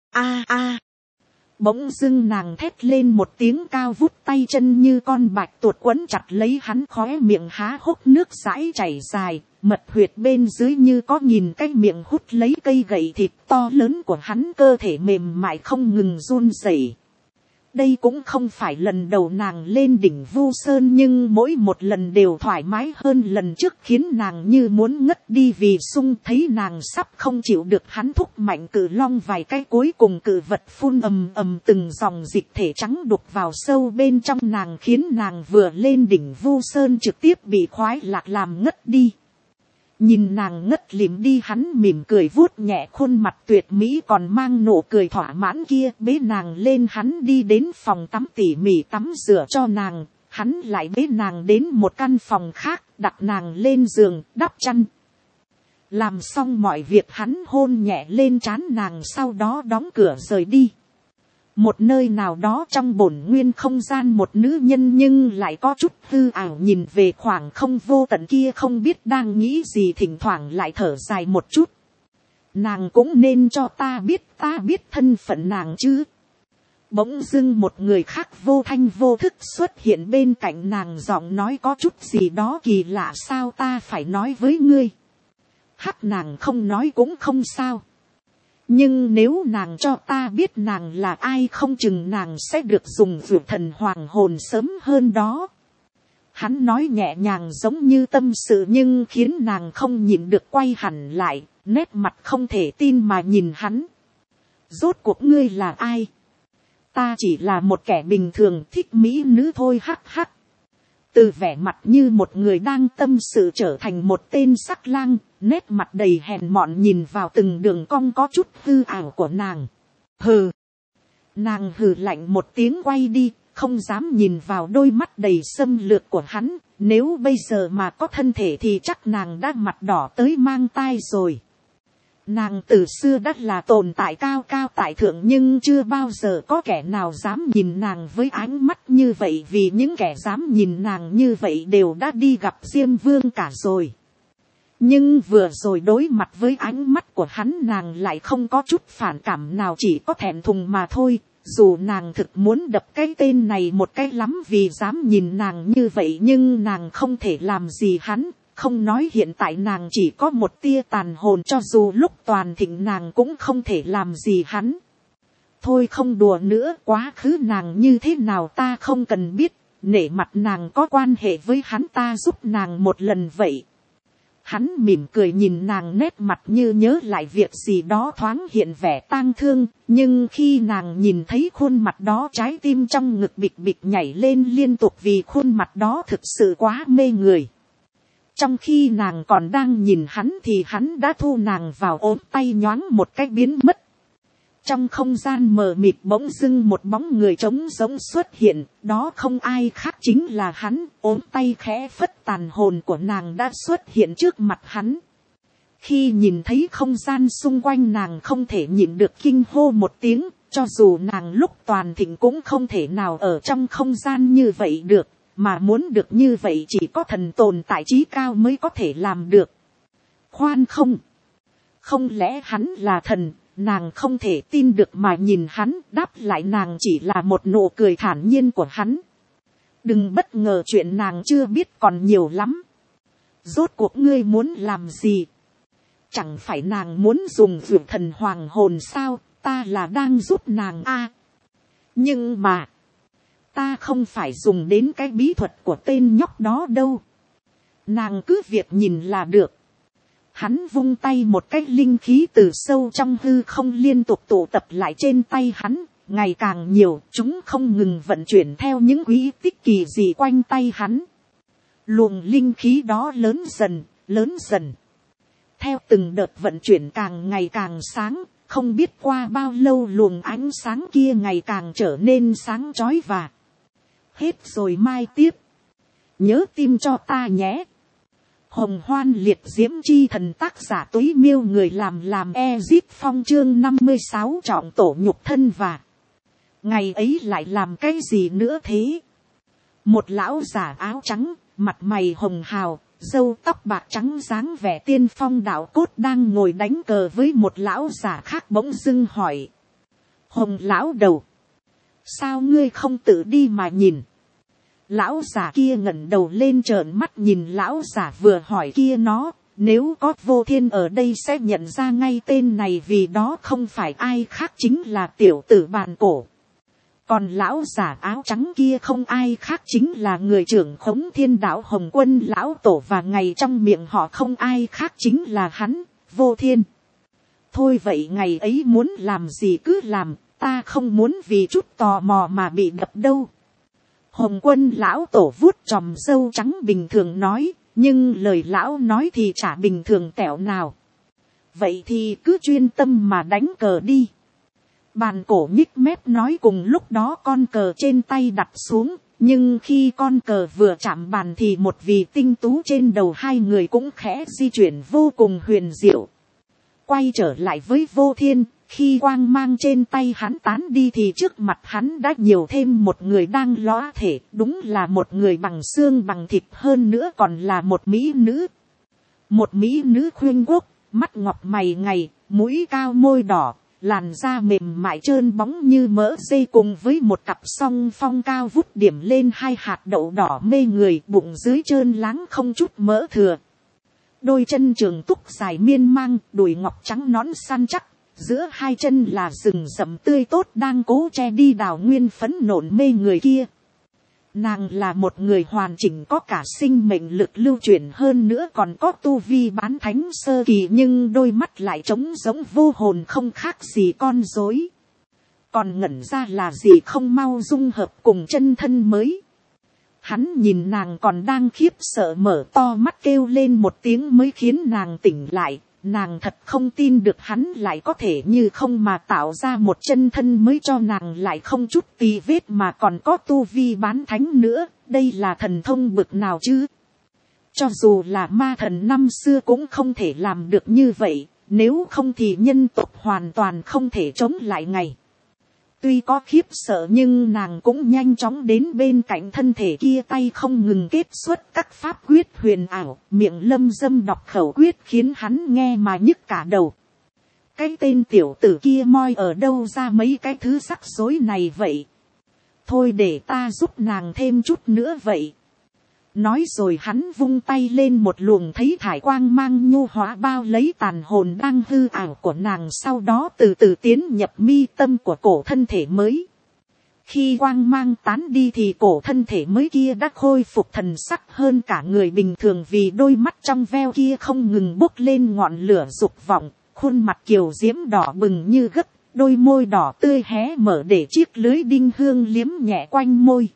Bỗng dưng nàng thét lên một tiếng cao vút, tay chân như con bạch tuột quấn chặt lấy hắn, khóe miệng há hốc nước dãi chảy dài, mật huyệt bên dưới như có nghìn cái miệng hút lấy cây gậy thịt to lớn của hắn, cơ thể mềm mại không ngừng run rẩy. Đây cũng không phải lần đầu nàng lên đỉnh Vu Sơn, nhưng mỗi một lần đều thoải mái hơn lần trước, khiến nàng như muốn ngất đi vì sung. Thấy nàng sắp không chịu được hắn thúc mạnh cự long vài cái, cuối cùng cự vật phun ầm ầm từng dòng dịch thể trắng đục vào sâu bên trong nàng, khiến nàng vừa lên đỉnh Vu Sơn trực tiếp bị khoái lạc làm ngất đi. Nhìn nàng ngất lịm đi, hắn mỉm cười vuốt nhẹ khuôn mặt tuyệt mỹ còn mang nụ cười thỏa mãn kia, bế nàng lên. Hắn đi đến phòng tắm tỉ mỉ tắm rửa cho nàng, hắn lại bế nàng đến một căn phòng khác, đặt nàng lên giường, đắp chăn. Làm xong mọi việc hắn hôn nhẹ lên trán nàng, sau đó đóng cửa rời đi. Một nơi nào đó trong bổn nguyên không gian, một nữ nhân nhưng lại có chút hư ảo nhìn về khoảng không vô tận kia, không biết đang nghĩ gì, thỉnh thoảng lại thở dài một chút. Nàng cũng nên cho ta biết thân phận nàng chứ. Bỗng dưng một người khác vô thanh vô thức xuất hiện bên cạnh nàng, giọng nói có chút gì đó kỳ lạ. Sao ta phải nói với ngươi? Nàng không nói cũng không sao. Nhưng nếu nàng cho ta biết nàng là ai, không chừng nàng sẽ được dùng vượt thần hoàng hồn sớm hơn đó. Hắn nói nhẹ nhàng giống như tâm sự, nhưng khiến nàng không nhịn được quay hẳn lại, nét mặt không thể tin mà nhìn hắn. Rốt cuộc ngươi là ai? Ta chỉ là một kẻ bình thường thích mỹ nữ thôi. Từ vẻ mặt như một người đang tâm sự trở thành một tên sắc lang, nét mặt đầy hèn mọn nhìn vào từng đường cong có chút hư ảo của nàng. Hừ. Nàng hừ lạnh một tiếng quay đi, không dám nhìn vào đôi mắt đầy xâm lược của hắn. Nếu bây giờ mà có thân thể thì chắc nàng đã mặt đỏ tới mang tai rồi. Nàng từ xưa đã là tồn tại cao cao tại thượng, nhưng chưa bao giờ có kẻ nào dám nhìn nàng với ánh mắt như vậy, vì những kẻ dám nhìn nàng như vậy đều đã đi gặp Diêm Vương cả rồi. Nhưng vừa rồi đối mặt với ánh mắt của hắn, nàng lại không có chút phản cảm nào, chỉ có thẹn thùng mà thôi. Dù nàng thực muốn đập cái tên này một cái lắm vì dám nhìn nàng như vậy, nhưng nàng không thể làm gì hắn. Không nói hiện tại nàng chỉ có một tia tàn hồn, cho dù lúc toàn thịnh nàng cũng không thể làm gì hắn. Thôi không đùa nữa, quá khứ nàng như thế nào ta không cần biết, nể mặt nàng có quan hệ với hắn, ta giúp nàng một lần vậy. Hắn mỉm cười nhìn nàng, nét mặt như nhớ lại việc gì đó thoáng hiện vẻ tang thương, nhưng khi nàng nhìn thấy khuôn mặt đó, trái tim trong ngực bịch bịch nhảy lên liên tục, vì khuôn mặt đó thực sự quá mê người. Trong khi nàng còn đang nhìn hắn thì hắn đã thu nàng vào ôm tay, nhoáng một cái biến mất. Trong không gian mờ mịt bỗng dưng một bóng người trống rỗng xuất hiện, đó không ai khác chính là hắn, ốm tay khẽ phất tàn hồn của nàng đã xuất hiện trước mặt hắn. Khi nhìn thấy không gian xung quanh nàng không thể nhịn được kinh hô một tiếng, cho dù nàng lúc toàn thịnh cũng không thể nào ở trong không gian như vậy được, mà muốn được như vậy chỉ có thần tồn tại trí cao mới có thể làm được. Khoan không, không lẽ hắn là thần? Nàng không thể tin được mà nhìn hắn, đáp lại nàng chỉ là một nụ cười thản nhiên của hắn. Đừng bất ngờ, chuyện nàng chưa biết còn nhiều lắm. Rốt cuộc ngươi muốn làm gì? Chẳng phải nàng muốn dùng vượt thần hoàng hồn sao? Ta là đang giúp nàng a. Nhưng mà, ta không phải dùng đến cái bí thuật của tên nhóc đó đâu. Nàng cứ việc nhìn là được. Hắn vung tay một cái linh khí từ sâu trong hư không liên tục tụ tập lại trên tay hắn, ngày càng nhiều, chúng không ngừng vận chuyển theo những quỹ tích kỳ dị quanh tay hắn. Luồng linh khí đó lớn dần, lớn dần. Theo từng đợt vận chuyển càng ngày càng sáng, không biết qua bao lâu luồng ánh sáng kia ngày càng trở nên sáng chói và hết rồi mai tiếp. Nhớ tim cho ta nhé. Hồng Hoan Liệt Diễm Chi Thần, tác giả Túy Miêu, người làm Ezip Phong, chương 56 trọng tổ nhục thân. Và ngày ấy lại làm cái gì nữa thế? Một lão giả áo trắng, mặt mày hồng hào, râu tóc bạc trắng, dáng vẻ tiên phong đạo cốt, đang ngồi đánh cờ với một lão giả khác, bỗng dưng hỏi: Hồng lão đầu, sao ngươi không tự đi mà nhìn? Lão giả kia ngẩng đầu lên trợn mắt nhìn lão giả vừa hỏi kia, nó nếu có Vô Thiên ở đây sẽ nhận ra ngay tên này, vì đó không phải ai khác chính là tiểu tử Bàn Cổ. Còn lão giả áo trắng kia không ai khác chính là người trưởng khống Thiên Đạo Hồng Quân lão tổ, và ngày trong miệng họ không ai khác chính là hắn, Vô Thiên. Thôi vậy ngày ấy muốn làm gì cứ làm, ta không muốn vì chút tò mò mà bị đập đâu. Hồng Quân lão tổ vuốt chòm râu trắng bình thường nói, nhưng lời lão nói thì chả bình thường tẹo nào. Vậy thì cứ chuyên tâm mà đánh cờ đi. Bàn Cổ nhích mép nói, cùng lúc đó con cờ trên tay đặt xuống, nhưng khi con cờ vừa chạm bàn thì một vì tinh tú trên đầu hai người cũng khẽ di chuyển vô cùng huyền diệu. Quay trở lại với Vô Thiên, khi quang mang trên tay hắn tán đi thì trước mặt hắn đã nhiều thêm một người đang lóa thể, đúng là một người bằng xương bằng thịt, hơn nữa còn là một mỹ nữ. Một mỹ nữ khuyên quốc, mắt ngọc mày ngài, mũi cao môi đỏ, làn da mềm mại trơn bóng như mỡ dê, cùng với một cặp song phong cao vút điểm lên hai hạt đậu đỏ mê người, bụng dưới trơn láng không chút mỡ thừa. Đôi chân trường túc dài miên mang, đùi ngọc trắng nõn săn chắc, giữa hai chân là rừng rậm tươi tốt đang cố che đi đào nguyên phấn nộn mê người kia. Nàng là một người hoàn chỉnh, có cả sinh mệnh lực lưu chuyển, hơn nữa còn có tu vi bán thánh sơ kỳ, nhưng đôi mắt lại trống giống vô hồn, không khác gì con rối. Còn ngẩn ra là gì không mau dung hợp cùng chân thân mới. Hắn nhìn nàng còn đang khiếp sợ, mở to mắt kêu lên một tiếng mới khiến nàng tỉnh lại. Nàng thật không tin được hắn lại có thể như không mà tạo ra một chân thân mới cho nàng, lại không chút tì vết mà còn có tu vi bán thánh nữa. Đây là thần thông bực nào chứ? Cho dù là ma thần năm xưa cũng không thể làm được như vậy, nếu không thì nhân tộc hoàn toàn không thể chống lại ngày. Tuy có khiếp sợ nhưng nàng cũng nhanh chóng đến bên cạnh thân thể kia, tay không ngừng kết xuất các pháp quyết huyền ảo, miệng lâm dâm đọc khẩu quyết khiến hắn nghe mà nhức cả đầu. Cái tên tiểu tử kia moi ở đâu ra mấy cái thứ rắc rối này vậy? Thôi để ta giúp nàng thêm chút nữa vậy. Nói rồi hắn vung tay lên, một luồng thấy thải quang mang nhu hóa bao lấy tàn hồn đang hư ảo của nàng, sau đó từ từ tiến nhập mi tâm của cổ thân thể mới. Khi quang mang tán đi thì cổ thân thể mới kia đã khôi phục thần sắc hơn cả người bình thường, vì đôi mắt trong veo kia không ngừng bốc lên ngọn lửa dục vọng, khuôn mặt kiều diễm đỏ bừng như gấc, đôi môi đỏ tươi hé mở để chiếc lưới đinh hương liếm nhẹ quanh môi.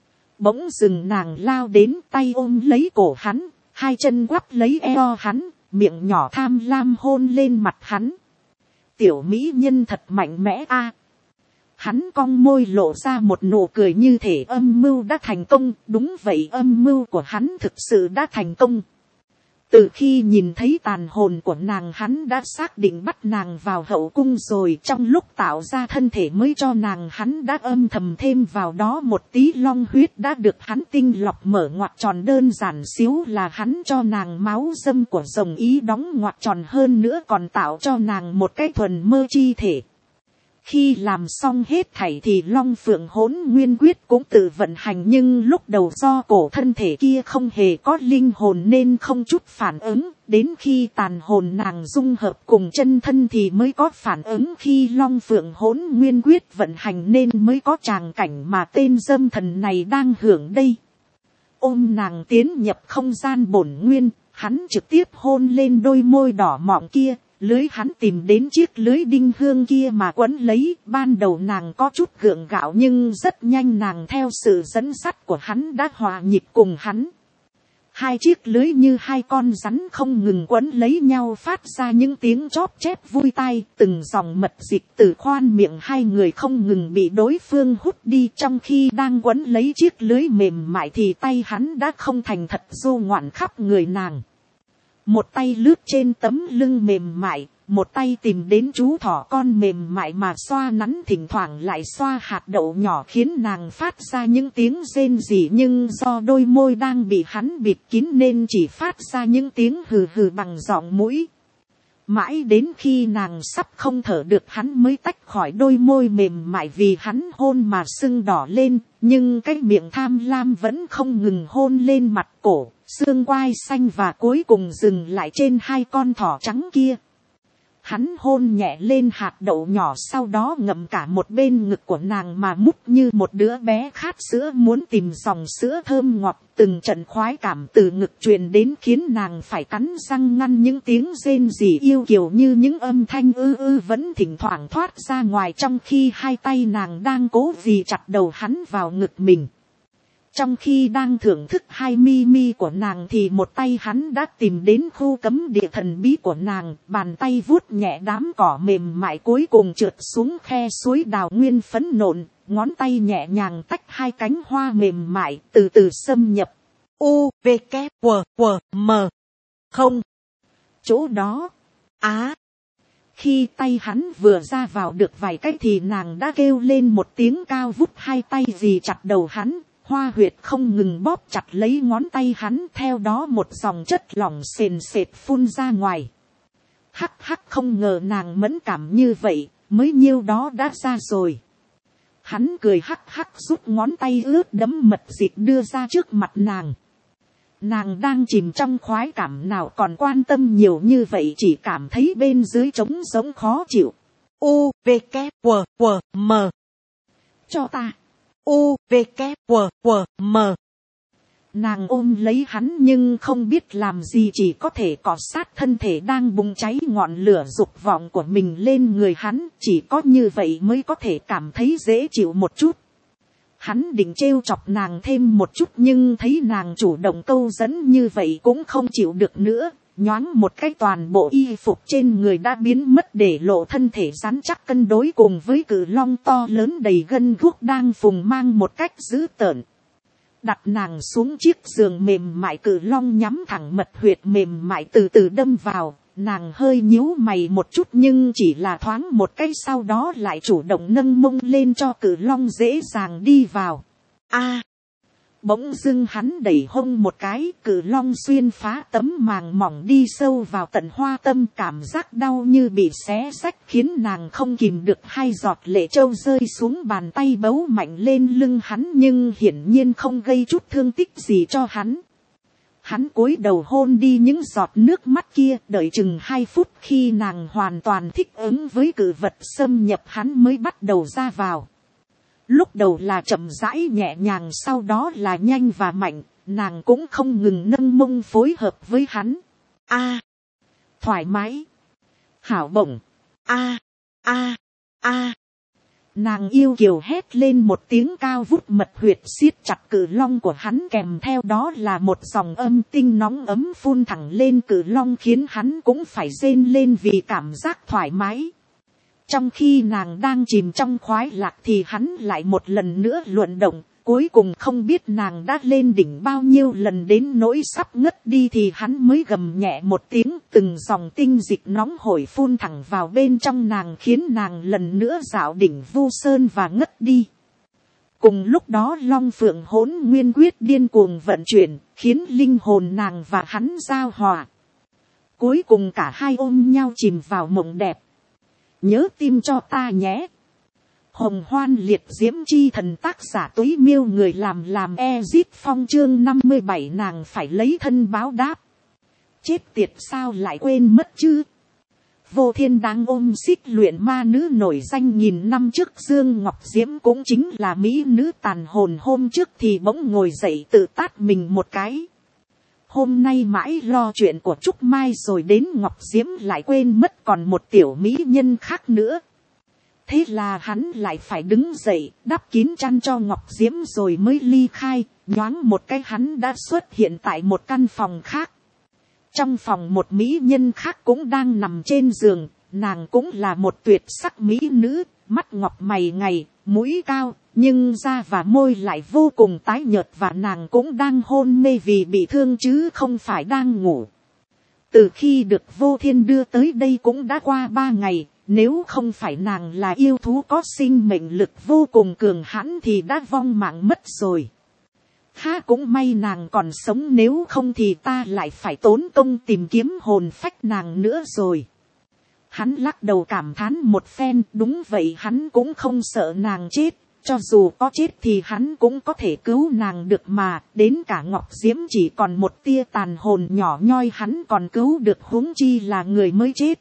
Bỗng dừng nàng lao đến, tay ôm lấy cổ hắn, hai chân quắp lấy eo hắn, miệng nhỏ tham lam hôn lên mặt hắn. tiểu mỹ nhân thật mạnh mẽ a. Hắn cong môi lộ ra một nụ cười như thể âm mưu đã thành công. Đúng vậy, âm mưu của hắn thực sự đã thành công. Từ khi nhìn thấy tàn hồn của nàng, hắn đã xác định bắt nàng vào hậu cung rồi. Trong lúc tạo ra thân thể mới cho nàng, hắn đã âm thầm thêm vào đó một tí long huyết đã được hắn tinh lọc mở ngoặc tròn. Đơn giản xíu là hắn cho nàng máu dâm của rồng ý đóng ngoặc tròn, hơn nữa còn tạo cho nàng một cái thuần mơ chi thể. Khi làm xong hết thảy thì Long Phượng Hỗn Nguyên Quyết cũng tự vận hành, nhưng lúc đầu do cổ thân thể kia không hề có linh hồn nên không chút phản ứng. Đến khi tàn hồn nàng dung hợp cùng chân thân thì mới có phản ứng. Khi Long Phượng Hỗn Nguyên Quyết vận hành nên mới có tràng cảnh mà tên dâm thần này đang hưởng đây. Ôm nàng tiến nhập không gian bổn nguyên, hắn trực tiếp hôn lên đôi môi đỏ mọng kia. Lưới hắn tìm đến chiếc lưới đinh hương kia mà quấn lấy. Ban đầu nàng có chút gượng gạo nhưng rất nhanh nàng theo sự dẫn dắt của hắn đã hòa nhịp cùng hắn. Hai chiếc lưới như hai con rắn không ngừng quấn lấy nhau, phát ra những tiếng chóp chép vui tai. Từng dòng mật dịch từ khoan miệng hai người không ngừng bị đối phương hút đi. Trong khi đang quấn lấy chiếc lưới mềm mại thì tay hắn đã không thành thật du ngoạn khắp người nàng. Một tay lướt trên tấm lưng mềm mại, một tay tìm đến chú thỏ con mềm mại mà xoa nắn, thỉnh thoảng lại xoa hạt đậu nhỏ khiến nàng phát ra những tiếng rên rỉ, nhưng do đôi môi đang bị hắn bịt kín nên chỉ phát ra những tiếng hừ hừ bằng giọng mũi. Mãi đến khi nàng sắp không thở được hắn mới tách khỏi đôi môi mềm mại vì hắn hôn mà sưng đỏ lên, nhưng cái miệng tham lam vẫn không ngừng hôn lên mặt, cổ, xương quai xanh và cuối cùng dừng lại trên hai con thỏ trắng kia. Hắn hôn nhẹ lên hạt đậu nhỏ, sau đó ngậm cả một bên ngực của nàng mà mút như một đứa bé khát sữa muốn tìm dòng sữa thơm ngọt. Từng trận khoái cảm từ ngực truyền đến khiến nàng phải cắn răng ngăn những tiếng rên rỉ yêu kiều, như những âm thanh ư ư vẫn thỉnh thoảng thoát ra ngoài, trong khi hai tay nàng đang cố ghi chặt đầu hắn vào ngực mình. Trong khi đang thưởng thức hai mi mi của nàng thì một tay hắn đã tìm đến khu cấm địa thần bí của nàng, bàn tay vuốt nhẹ đám cỏ mềm mại cuối cùng trượt xuống khe suối đào nguyên phấn nộn, ngón tay nhẹ nhàng tách hai cánh hoa mềm mại từ từ xâm nhập. U, V, K, W, W, M. Không. Chỗ đó. Á. Khi tay hắn vừa ra vào được vài cái thì nàng đã kêu lên một tiếng cao vút, hai tay dì chặt đầu hắn. Hoa huyệt không ngừng bóp chặt lấy ngón tay hắn, theo đó một dòng chất lỏng sền sệt phun ra ngoài. Hắc hắc, không ngờ nàng mẫn cảm như vậy, mới nhiêu đó đã ra rồi. Hắn cười hắc hắc rút ngón tay ướt đẫm mật dịch đưa ra trước mặt nàng. Nàng đang chìm trong khoái cảm nào còn quan tâm nhiều như vậy, chỉ cảm thấy bên dưới trống giống khó chịu. U, V, K, W, W, M. Cho ta. U, V, K, W, W, M. Nàng ôm lấy hắn nhưng không biết làm gì, chỉ có thể cọ sát thân thể đang bùng cháy ngọn lửa dục vọng của mình lên người hắn. Chỉ có như vậy mới có thể cảm thấy dễ chịu một chút. Hắn định trêu chọc nàng thêm một chút nhưng thấy nàng chủ động câu dẫn như vậy cũng không chịu được nữa. Nhoáng một cái toàn bộ y phục trên người đã biến mất để lộ thân thể rắn chắc cân đối cùng với cự long to lớn đầy gân guốc đang phùng mang một cách dữ tợn. Đặt nàng xuống chiếc giường mềm mại, cự long nhắm thẳng mật huyệt mềm mại từ từ đâm vào. Nàng hơi nhíu mày một chút nhưng chỉ là thoáng một cái, sau đó lại chủ động nâng mông lên cho cự long dễ dàng đi vào. A. Bỗng dưng hắn đẩy hông một cái, cự long xuyên phá tấm màng mỏng đi sâu vào tận hoa tâm, cảm giác đau như bị xé rách khiến nàng không kìm được hai giọt lệ trâu rơi xuống, bàn tay bấu mạnh lên lưng hắn nhưng hiển nhiên không gây chút thương tích gì cho hắn. Hắn cúi đầu hôn đi những giọt nước mắt kia, đợi chừng 2 phút khi nàng hoàn toàn thích ứng với cự vật xâm nhập hắn mới bắt đầu ra vào. Lúc đầu là chậm rãi nhẹ nhàng, sau đó là nhanh và mạnh, nàng cũng không ngừng nâng mông phối hợp với hắn. A. Thoải mái. Hảo bổng. A. A. A. Nàng yêu kiều hét lên một tiếng cao vút, mật huyệt siết chặt cự long của hắn, kèm theo đó là một dòng âm tinh nóng ấm phun thẳng lên cự long khiến hắn cũng phải rên lên vì cảm giác thoải mái. Trong khi nàng đang chìm trong khoái lạc thì hắn lại một lần nữa luận động, cuối cùng không biết nàng đã lên đỉnh bao nhiêu lần đến nỗi sắp ngất đi thì hắn mới gầm nhẹ một tiếng, từng dòng tinh dịch nóng hổi phun thẳng vào bên trong nàng khiến nàng lần nữa dạo đỉnh Vu Sơn và ngất đi. Cùng lúc đó Long Phượng Hỗn Nguyên Quyết điên cuồng vận chuyển, khiến linh hồn nàng và hắn giao hòa. Cuối cùng cả hai ôm nhau chìm vào mộng đẹp. Nhớ tim cho ta nhé. Hồng Hoan Liệt Diễm Chi Thần, tác giả Túy Miêu, người làm Ezip Phong, chương 57 nàng phải lấy thân báo đáp. Chết tiệt, sao lại quên mất chứ. Vô Thiên đang ôm xích luyện ma nữ nổi danh nghìn năm trước Dương Ngọc Diễm, cũng chính là mỹ nữ tàn hồn hôm trước, thì bỗng ngồi dậy tự tát mình một cái. Hôm nay mãi lo chuyện của Trúc Mai rồi đến Ngọc Diễm lại quên mất còn một tiểu mỹ nhân khác nữa. Thế là hắn lại phải đứng dậy đắp kín chăn cho Ngọc Diễm rồi mới ly khai. Nhoáng một cái hắn đã xuất hiện tại một căn phòng khác. Trong phòng một mỹ nhân khác cũng đang nằm trên giường. Nàng cũng là một tuyệt sắc mỹ nữ, mắt ngọc mày ngài, mũi cao, nhưng da và môi lại vô cùng tái nhợt, và nàng cũng đang hôn mê vì bị thương chứ không phải đang ngủ. Từ khi được Vô Thiên đưa tới đây cũng đã qua 3 ngày, nếu không phải nàng là yêu thú có sinh mệnh lực vô cùng cường hãn thì đã vong mạng mất rồi. Ha, cũng may nàng còn sống, nếu không thì ta lại phải tốn công tìm kiếm hồn phách nàng nữa rồi. Hắn lắc đầu cảm thán một phen, đúng vậy, hắn cũng không sợ nàng chết. Cho dù có chết thì hắn cũng có thể cứu nàng được mà, đến cả Ngọc Diễm chỉ còn một tia tàn hồn nhỏ nhoi hắn còn cứu được, huống chi là người mới chết.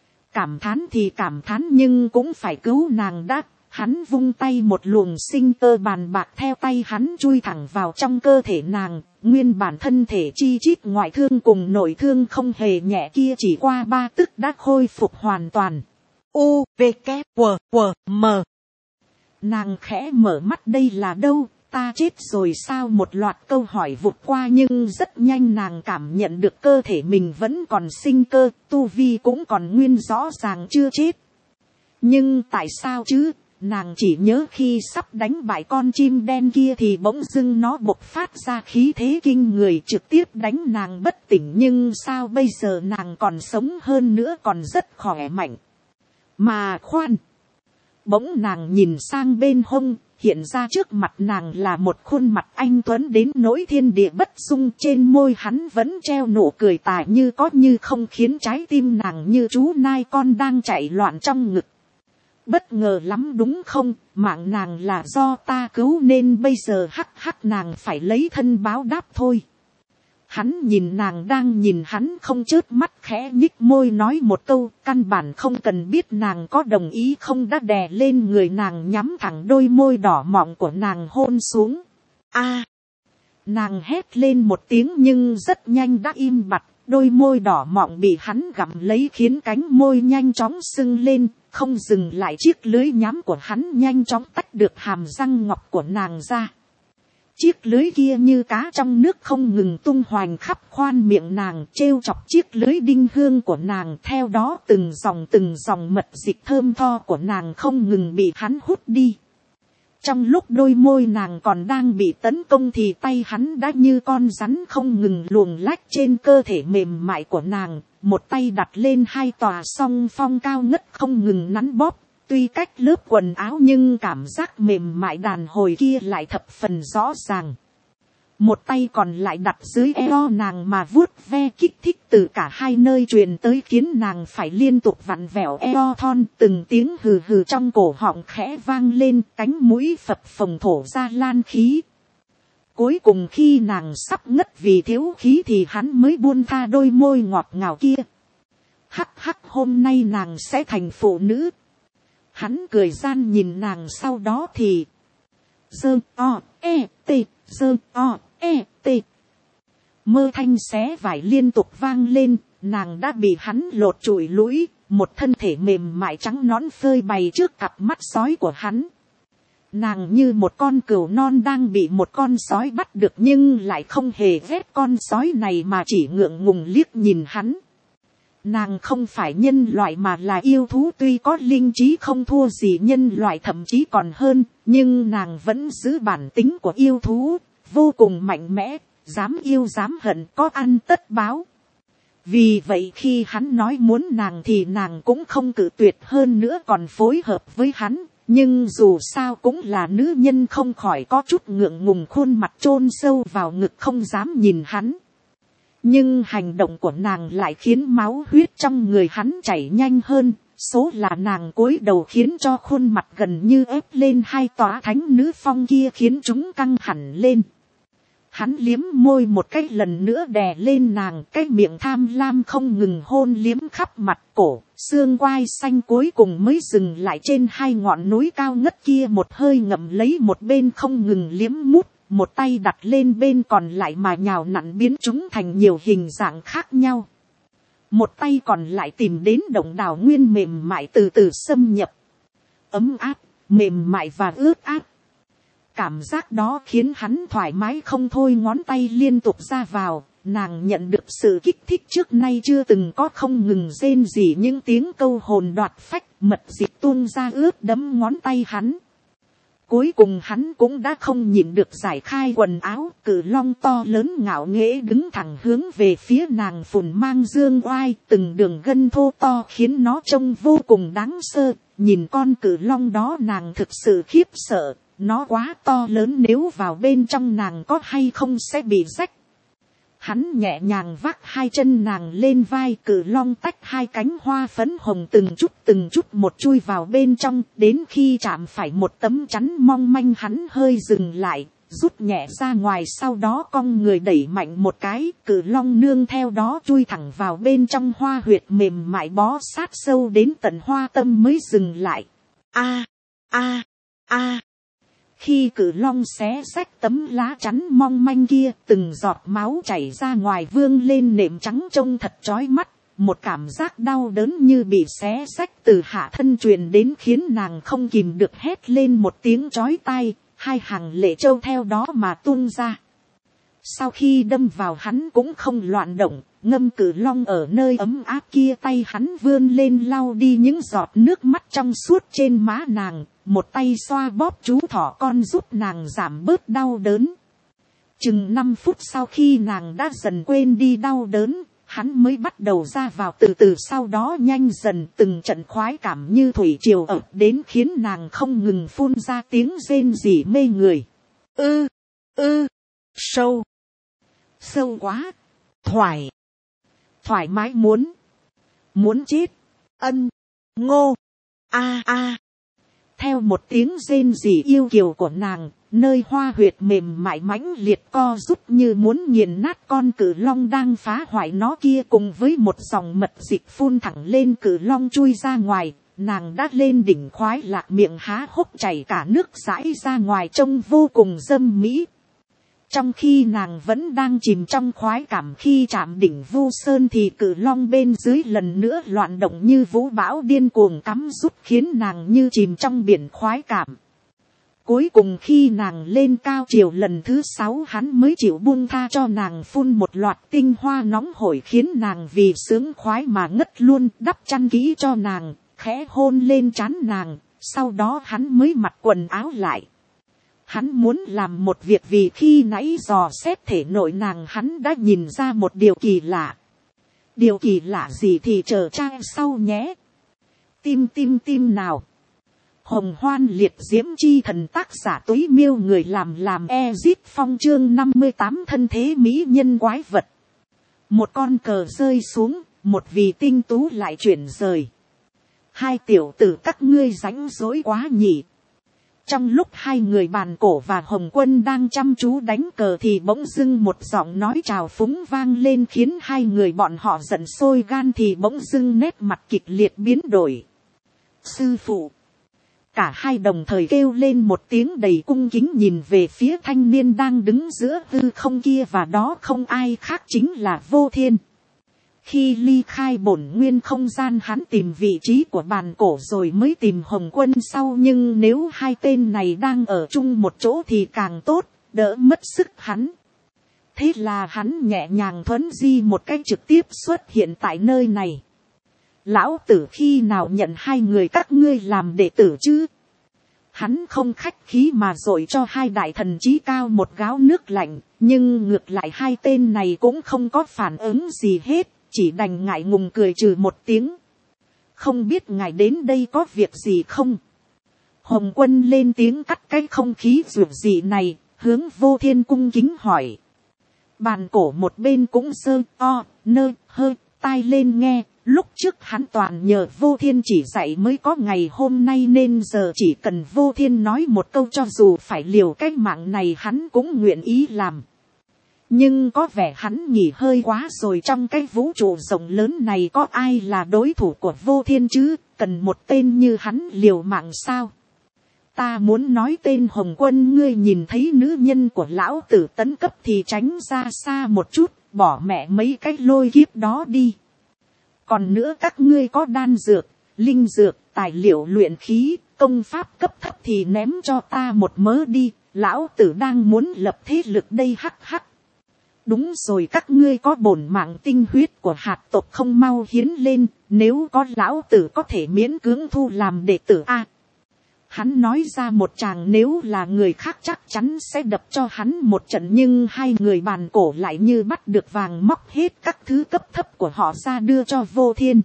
Cảm thán thì cảm thán nhưng cũng phải cứu nàng đã. Hắn vung tay, một luồng sinh cơ bàn bạc theo tay hắn chui thẳng vào trong cơ thể nàng. Nguyên bản thân thể chi chít ngoại thương cùng nội thương không hề nhẹ kia chỉ qua 3 tức đã khôi phục hoàn toàn. U, V, K, W, W, M. Nàng khẽ mở mắt, đây là đâu, ta chết rồi sao? Một loạt câu hỏi vụt qua nhưng rất nhanh nàng cảm nhận được cơ thể mình vẫn còn sinh cơ, tu vi cũng còn nguyên, rõ ràng chưa chết. Nhưng tại sao chứ? Nàng chỉ nhớ khi sắp đánh bại con chim đen kia thì bỗng dưng nó bộc phát ra khí thế kinh người trực tiếp đánh nàng bất tỉnh, nhưng sao bây giờ nàng còn sống hơn nữa, còn rất khỏe mạnh. Mà khoan, bỗng nàng nhìn sang bên hông, hiện ra trước mặt nàng là một khuôn mặt anh tuấn đến nỗi thiên địa bất dung, trên môi hắn vẫn treo nụ cười tà như có như không, khiến trái tim nàng như chú nai con đang chạy loạn trong ngực. Bất ngờ lắm đúng không, mạng nàng là do ta cứu nên bây giờ hắc nàng phải lấy thân báo đáp thôi. Hắn nhìn nàng đang nhìn hắn không chớp mắt, khẽ nhích môi nói một câu, căn bản không cần biết nàng có đồng ý không đã đè lên người nàng, nhắm thẳng đôi môi đỏ mọng của nàng hôn xuống. A! Nàng hét lên một tiếng nhưng rất nhanh đã im bặt, đôi môi đỏ mọng bị hắn gặm lấy khiến cánh môi nhanh chóng sưng lên, không dừng lại chiếc lưới nhắm của hắn nhanh chóng tách được hàm răng ngọc của nàng ra. Chiếc lưới kia như cá trong nước không ngừng tung hoành khắp khoan miệng nàng, trêu chọc chiếc lưới đinh hương của nàng, theo đó từng dòng mật dịch thơm tho của nàng không ngừng bị hắn hút đi. Trong lúc đôi môi nàng còn đang bị tấn công thì tay hắn đã như con rắn không ngừng luồn lách trên cơ thể mềm mại của nàng, một tay đặt lên 2 tòa song phong cao ngất không ngừng nắn bóp. Tuy cách lớp quần áo nhưng cảm giác mềm mại đàn hồi kia lại thập phần rõ ràng. Một tay còn lại đặt dưới eo nàng mà vuốt ve kích thích từ cả hai nơi truyền tới, khiến nàng phải liên tục vặn vẹo eo thon, từng tiếng hừ hừ trong cổ họng khẽ vang lên, cánh mũi phập phồng thổ ra lan khí. Cuối cùng khi nàng sắp ngất vì thiếu khí thì hắn mới buông tha đôi môi ngọt ngào kia. Hắc, hôm nay nàng sẽ thành phụ nữ. Hắn cười gian nhìn nàng, sau đó thì mơ thanh xé vải liên tục vang lên, nàng đã bị hắn lột trụi lũi, một thân thể mềm mại trắng nõn phơi bày trước cặp mắt sói của hắn. Nàng như một con cừu non đang bị một con sói bắt được nhưng lại không hề ghét con sói này mà chỉ ngượng ngùng liếc nhìn hắn. Nàng không phải nhân loại mà là yêu thú, tuy có linh trí không thua gì nhân loại thậm chí còn hơn, nhưng nàng vẫn giữ bản tính của yêu thú, vô cùng mạnh mẽ, dám yêu dám hận, có ăn tất báo. Vì vậy khi hắn nói muốn nàng thì nàng cũng không cự tuyệt, hơn nữa còn phối hợp với hắn. Nhưng dù sao cũng là nữ nhân, không khỏi có chút ngượng ngùng, khuôn mặt chôn sâu vào ngực không dám nhìn hắn. Nhưng hành động của nàng lại khiến máu huyết trong người hắn chảy nhanh hơn. Số là nàng cúi đầu khiến cho khuôn mặt gần như ép lên hai tòa thánh nữ phong kia, khiến chúng căng hẳn lên. Hắn liếm môi một cái lần nữa đè lên nàng, cái miệng tham lam không ngừng hôn liếm khắp mặt, cổ, xương quai xanh, cuối cùng mới dừng lại trên hai ngọn núi cao ngất kia, một hơi ngậm lấy một bên không ngừng liếm mút, một tay đặt lên bên còn lại mà nhào nặn biến chúng thành nhiều hình dạng khác nhau. Một tay còn lại tìm đến động đào nguyên mềm mại từ từ xâm nhập. Ấm áp, mềm mại và ướt át. Cảm giác đó khiến hắn thoải mái không thôi, ngón tay liên tục ra vào, nàng nhận được sự kích thích trước nay chưa từng có, không ngừng rên rỉ những tiếng câu hồn đoạt phách, mật dịch tuôn ra ướt đẫm ngón tay hắn. Cuối cùng hắn cũng đã không nhịn được giải khai quần áo, cự long to lớn ngạo nghễ đứng thẳng hướng về phía nàng, phùn mang dương oai, từng đường gân thô to khiến nó trông vô cùng đáng sợ. Nhìn con cự long đó nàng thực sự khiếp sợ. Nó quá to lớn, nếu vào bên trong nàng có hay không sẽ bị rách. Hắn nhẹ nhàng vác hai chân nàng lên vai, cự long tách hai cánh hoa phấn hồng từng chút một chui vào bên trong, đến khi chạm phải một tấm chắn mong manh hắn hơi dừng lại, rút nhẹ ra ngoài, sau đó cong người đẩy mạnh một cái, cự long nương theo đó chui thẳng vào bên trong hoa huyệt mềm mại, bó sát sâu đến tận hoa tâm mới dừng lại. A a a. Khi cự long xé rách tấm lá chắn mong manh kia, từng giọt máu chảy ra ngoài vương lên nệm trắng trông thật chói mắt. Một cảm giác đau đớn như bị xé rách từ hạ thân truyền đến, khiến nàng không kìm được hét lên một tiếng chói tai, hai hàng lệ trâu theo đó mà tuôn ra. Sau khi đâm vào hắn cũng không loạn động, ngâm cự long ở nơi ấm áp kia, tay hắn vươn lên lau đi những giọt nước mắt trong suốt trên má nàng, một tay xoa bóp chú thỏ con giúp nàng giảm bớt đau đớn. Chừng 5 phút sau khi nàng đã dần quên đi đau đớn, hắn mới bắt đầu ra vào từ từ, sau đó nhanh dần, từng trận khoái cảm như thủy triều ập đến khiến nàng không ngừng phun ra tiếng rên rỉ mê người. Sâu, sâu quá, thoải mái muốn chết, ngô, Theo một tiếng rên rỉ yêu kiều của nàng, nơi hoa huyệt mềm mại mãnh liệt co rút như muốn nghiền nát con cự long đang phá hoại nó kia, cùng với một dòng mật dịch phun thẳng lên, cự long chui ra ngoài, nàng đã lên đỉnh khoái lạc, miệng há hốc chảy cả nước dãi ra ngoài, trông vô cùng dâm mỹ. Trong khi nàng vẫn đang chìm trong khoái cảm, khi chạm đỉnh Vu Sơn thì cự long bên dưới lần nữa loạn động như vũ bão điên cuồng cắm rút, khiến nàng như chìm trong biển khoái cảm. Cuối cùng khi nàng lên cao triều lần thứ 6, hắn mới chịu buông tha cho nàng, phun một loạt tinh hoa nóng hổi khiến nàng vì sướng khoái mà ngất luôn, đắp chăn kỹ cho nàng, khẽ hôn lên trán nàng, sau đó hắn mới mặc quần áo lại. Hắn muốn làm một việc, vì khi nãy dò xét thể nội nàng, hắn đã nhìn ra một điều kỳ lạ. Điều kỳ lạ gì thì chờ trang sau nhé. Tim nào. Hồng Hoan Liệt Diễm Chi Thần, tác giả Túy Miêu, người làm Ezip Phong, chương 58, thân thế mỹ nhân quái vật. Một con cờ rơi xuống, một vì tinh tú lại chuyển rời. Hai tiểu tử các ngươi rãnh rỗi quá nhỉ. Trong lúc hai người bàn cổ và Hồng Quân đang chăm chú đánh cờ thì bỗng dưng một giọng nói trào phúng vang lên, khiến hai người bọn họ giận sôi gan, thì bỗng dưng nét mặt kịch liệt biến đổi. Sư phụ! Cả hai đồng thời kêu lên một tiếng đầy cung kính, nhìn về phía thanh niên đang đứng giữa hư không kia, và đó không ai khác chính là Vô Thiên. Khi ly khai bổn nguyên không gian, hắn tìm vị trí của bàn cổ rồi mới tìm Hồng Quân sau, nhưng nếu hai tên này đang ở chung một chỗ thì càng tốt, đỡ mất sức hắn. Thế là hắn nhẹ nhàng thuấn di một cách trực tiếp xuất hiện tại nơi này. lão tử khi nào nhận hai người các ngươi làm đệ tử chứ. Hắn không khách khí mà dội cho hai đại thần chí cao một gáo nước lạnh, nhưng ngược lại hai tên này cũng không có phản ứng gì hết, chỉ đành ngại ngùng cười trừ một tiếng. Không biết ngài đến đây có việc gì không? Hồng Quân lên tiếng cắt cái không khí rủi dị này, hướng Vô Thiên cung kính hỏi. Bàn cổ một bên cũng sơ o, nơ, hơi, tai lên nghe. Lúc trước hắn toàn nhờ Vô Thiên chỉ dạy mới có ngày hôm nay, nên giờ chỉ cần Vô Thiên nói một câu cho dù phải liều cái mạng này hắn cũng nguyện ý làm. Nhưng có vẻ hắn nghỉ hơi quá rồi, trong cái vũ trụ rộng lớn này có ai là đối thủ của Vô Thiên chứ, cần một tên như hắn liều mạng sao? Ta muốn nói tên Hồng Quân, ngươi nhìn thấy nữ nhân của lão tử tấn cấp thì tránh ra xa một chút, bỏ mẹ mấy cái lôi kiếp đó đi. Còn nữa các ngươi có đan dược, linh dược, tài liệu luyện khí, công pháp cấp thấp thì ném cho ta một mớ đi, lão tử đang muốn lập thế lực đây hắc hắc. Đúng rồi, các ngươi có bổn mạng tinh huyết của hạt tộc không mau hiến lên, nếu có lão tử có thể miễn cưỡng thu làm đệ tử a. Hắn nói ra một tràng, nếu là người khác chắc chắn sẽ đập cho hắn một trận, nhưng hai người bàn cổ lại như bắt được vàng móc hết các thứ cấp thấp của họ ra đưa cho Vô Thiên.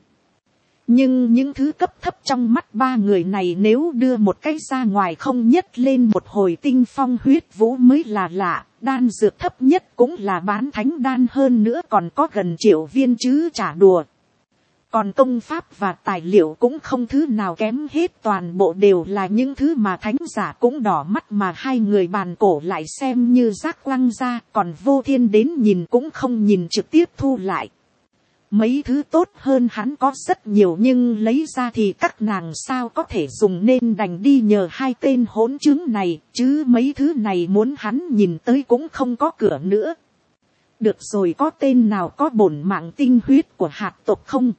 Nhưng những thứ cấp thấp trong mắt ba người này nếu đưa một cái ra ngoài không nhất lên một hồi tinh phong huyết vũ mới là lạ. Đan dược thấp nhất cũng là bán thánh đan, hơn nữa còn có gần triệu viên chứ chả đùa. Còn công pháp và tài liệu cũng không thứ nào kém hết, toàn bộ đều là những thứ mà thánh giả cũng đỏ mắt, mà hai người bàn cổ lại xem như rác quăng ra, còn Vô Thiên đến nhìn cũng không nhìn, trực tiếp thu lại. Mấy thứ tốt hơn hắn có rất nhiều, nhưng lấy ra thì các nàng sao có thể dùng, nên đành đi nhờ hai tên hỗn chứng này, chứ mấy thứ này muốn hắn nhìn tới cũng không có cửa nữa. Được rồi, có tên nào có bổn mạng tinh huyết của hạt tộc không?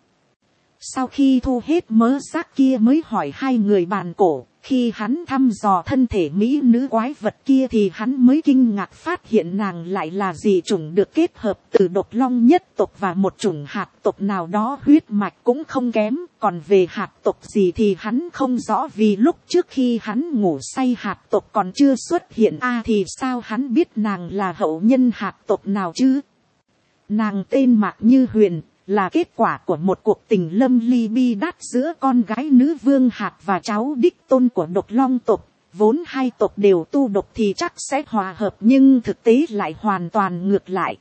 Sau khi thu hết mớ xác kia mới hỏi hai người bàn cổ. Khi hắn thăm dò thân thể mỹ nữ quái vật kia thì hắn mới kinh ngạc phát hiện nàng lại là dị chủng được kết hợp từ độc long nhất tộc và một chủng hạt tộc nào đó, huyết mạch cũng không kém. Còn về hạt tộc gì thì hắn không rõ, vì lúc trước khi hắn ngủ say hạt tộc còn chưa xuất hiện thì sao hắn biết nàng là hậu nhân hạt tộc nào chứ? Nàng tên Mạc Như Huyền, là kết quả của một cuộc tình lâm ly bi đát giữa con gái nữ vương hạt và cháu đích tôn của độc long tộc. Vốn hai tộc đều tu độc thì chắc sẽ hòa hợp, nhưng thực tế lại hoàn toàn ngược lại.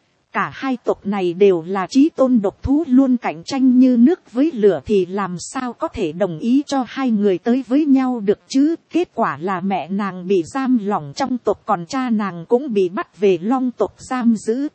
Cả hai tộc này đều là chí tôn độc thú, luôn cạnh tranh như nước với lửa, thì làm sao có thể đồng ý cho hai người tới với nhau được chứ? Kết quả là mẹ nàng bị giam lỏng trong tộc, còn cha nàng cũng bị bắt về long tộc giam giữ.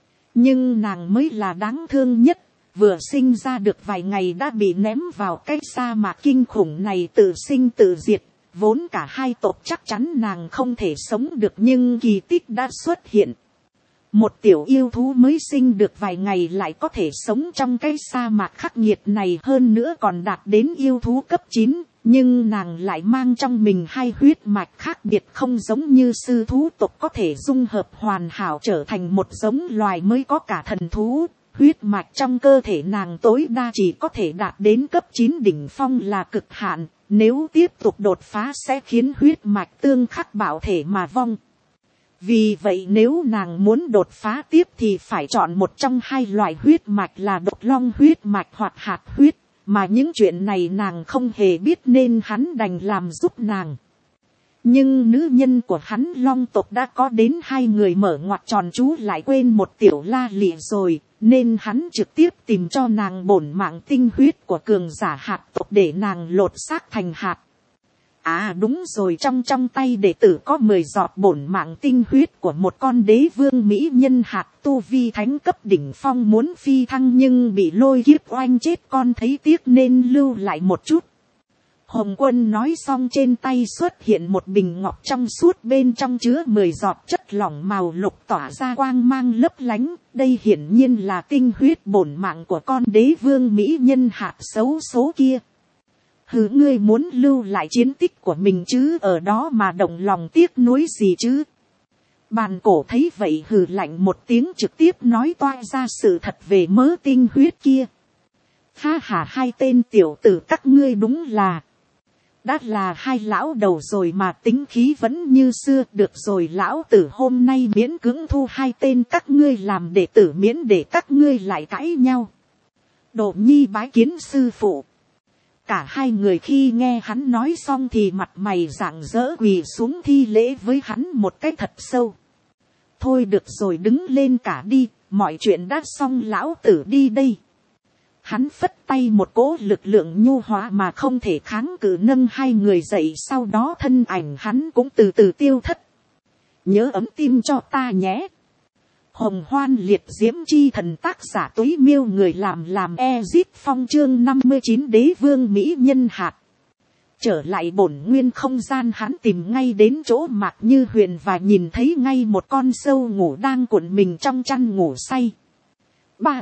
Nhưng nàng mới là đáng thương nhất, vừa sinh ra được vài ngày đã bị ném vào cái sa mạc kinh khủng này tự sinh tự diệt. Vốn cả hai tộc chắc chắn nàng không thể sống được, nhưng kỳ tích đã xuất hiện. Một tiểu yêu thú mới sinh được vài ngày lại có thể sống trong cái sa mạc khắc nghiệt này, hơn nữa còn đạt đến yêu thú cấp 9. Nhưng nàng lại mang trong mình hai huyết mạch khác biệt, không giống như sư thú tộc có thể dung hợp hoàn hảo trở thành một giống loài mới có cả thần thú. Huyết mạch trong cơ thể nàng tối đa chỉ có thể đạt đến cấp 9 đỉnh phong là cực hạn, nếu tiếp tục đột phá sẽ khiến huyết mạch tương khắc bạo thể mà vong. Vì vậy nếu nàng muốn đột phá tiếp thì phải chọn một trong hai loại huyết mạch là độc long huyết mạch hoặc hạt huyết. Mà những chuyện này nàng không hề biết nên hắn đành làm giúp nàng. Nhưng nữ nhân của hắn long tộc đã có đến hai người mở ngoặt tròn chú lại quên một tiểu la lị rồi, nên hắn trực tiếp tìm cho nàng bổn mạng tinh huyết của cường giả hạt tộc để nàng lột xác thành hạt. Đúng rồi, trong tay đệ tử có 10 giọt bổn mạng tinh huyết của một con đế vương mỹ nhân hạt tu vi thánh cấp đỉnh phong, muốn phi thăng nhưng bị lôi kiếp oanh chết, con thấy tiếc nên lưu lại một chút. Hồng Quân nói xong trên tay xuất hiện một bình ngọc trong suốt, bên trong chứa 10 giọt chất lỏng màu lục tỏa ra quang mang lấp lánh. Đây hiển nhiên là tinh huyết bổn mạng của con đế vương mỹ nhân hạt xấu số kia. Hừ, ngươi muốn lưu lại chiến tích của mình chứ ở đó mà động lòng tiếc nuối gì chứ? Bàn cổ thấy vậy hừ lạnh một tiếng, trực tiếp nói toa ra sự thật về mớ tinh huyết kia. Ha ha, hai tên tiểu tử các ngươi đúng là, đã là hai lão đầu rồi mà tính khí vẫn như xưa. Được rồi, lão tử hôm nay miễn cưỡng thu hai tên các ngươi làm đệ tử, miễn để các ngươi lại cãi nhau. Đỗ Nhi bái kiến sư phụ. Cả hai người khi nghe hắn nói xong thì mặt mày rạng rỡ quỳ xuống thi lễ với hắn một cái thật sâu. Thôi được rồi, đứng lên cả đi, mọi chuyện đã xong, lão tử đi đây. Hắn phất tay, một cỗ lực lượng nhu hóa mà không thể kháng cự nâng hai người dậy, sau đó thân ảnh hắn cũng từ từ tiêu thất. Nhớ ấm tim cho ta nhé. Hồng Hoan Liệt Diễm Chi Thần, tác giả Túy Miêu, người làm Ezip Phong, chương 59 Đế Vương Mỹ Nhân Hạt. Trở lại bổn nguyên không gian, hắn tìm ngay đến chỗ Mạc Như Huyền và nhìn thấy ngay một con sâu ngủ đang cuộn mình trong chăn ngủ say. Ba.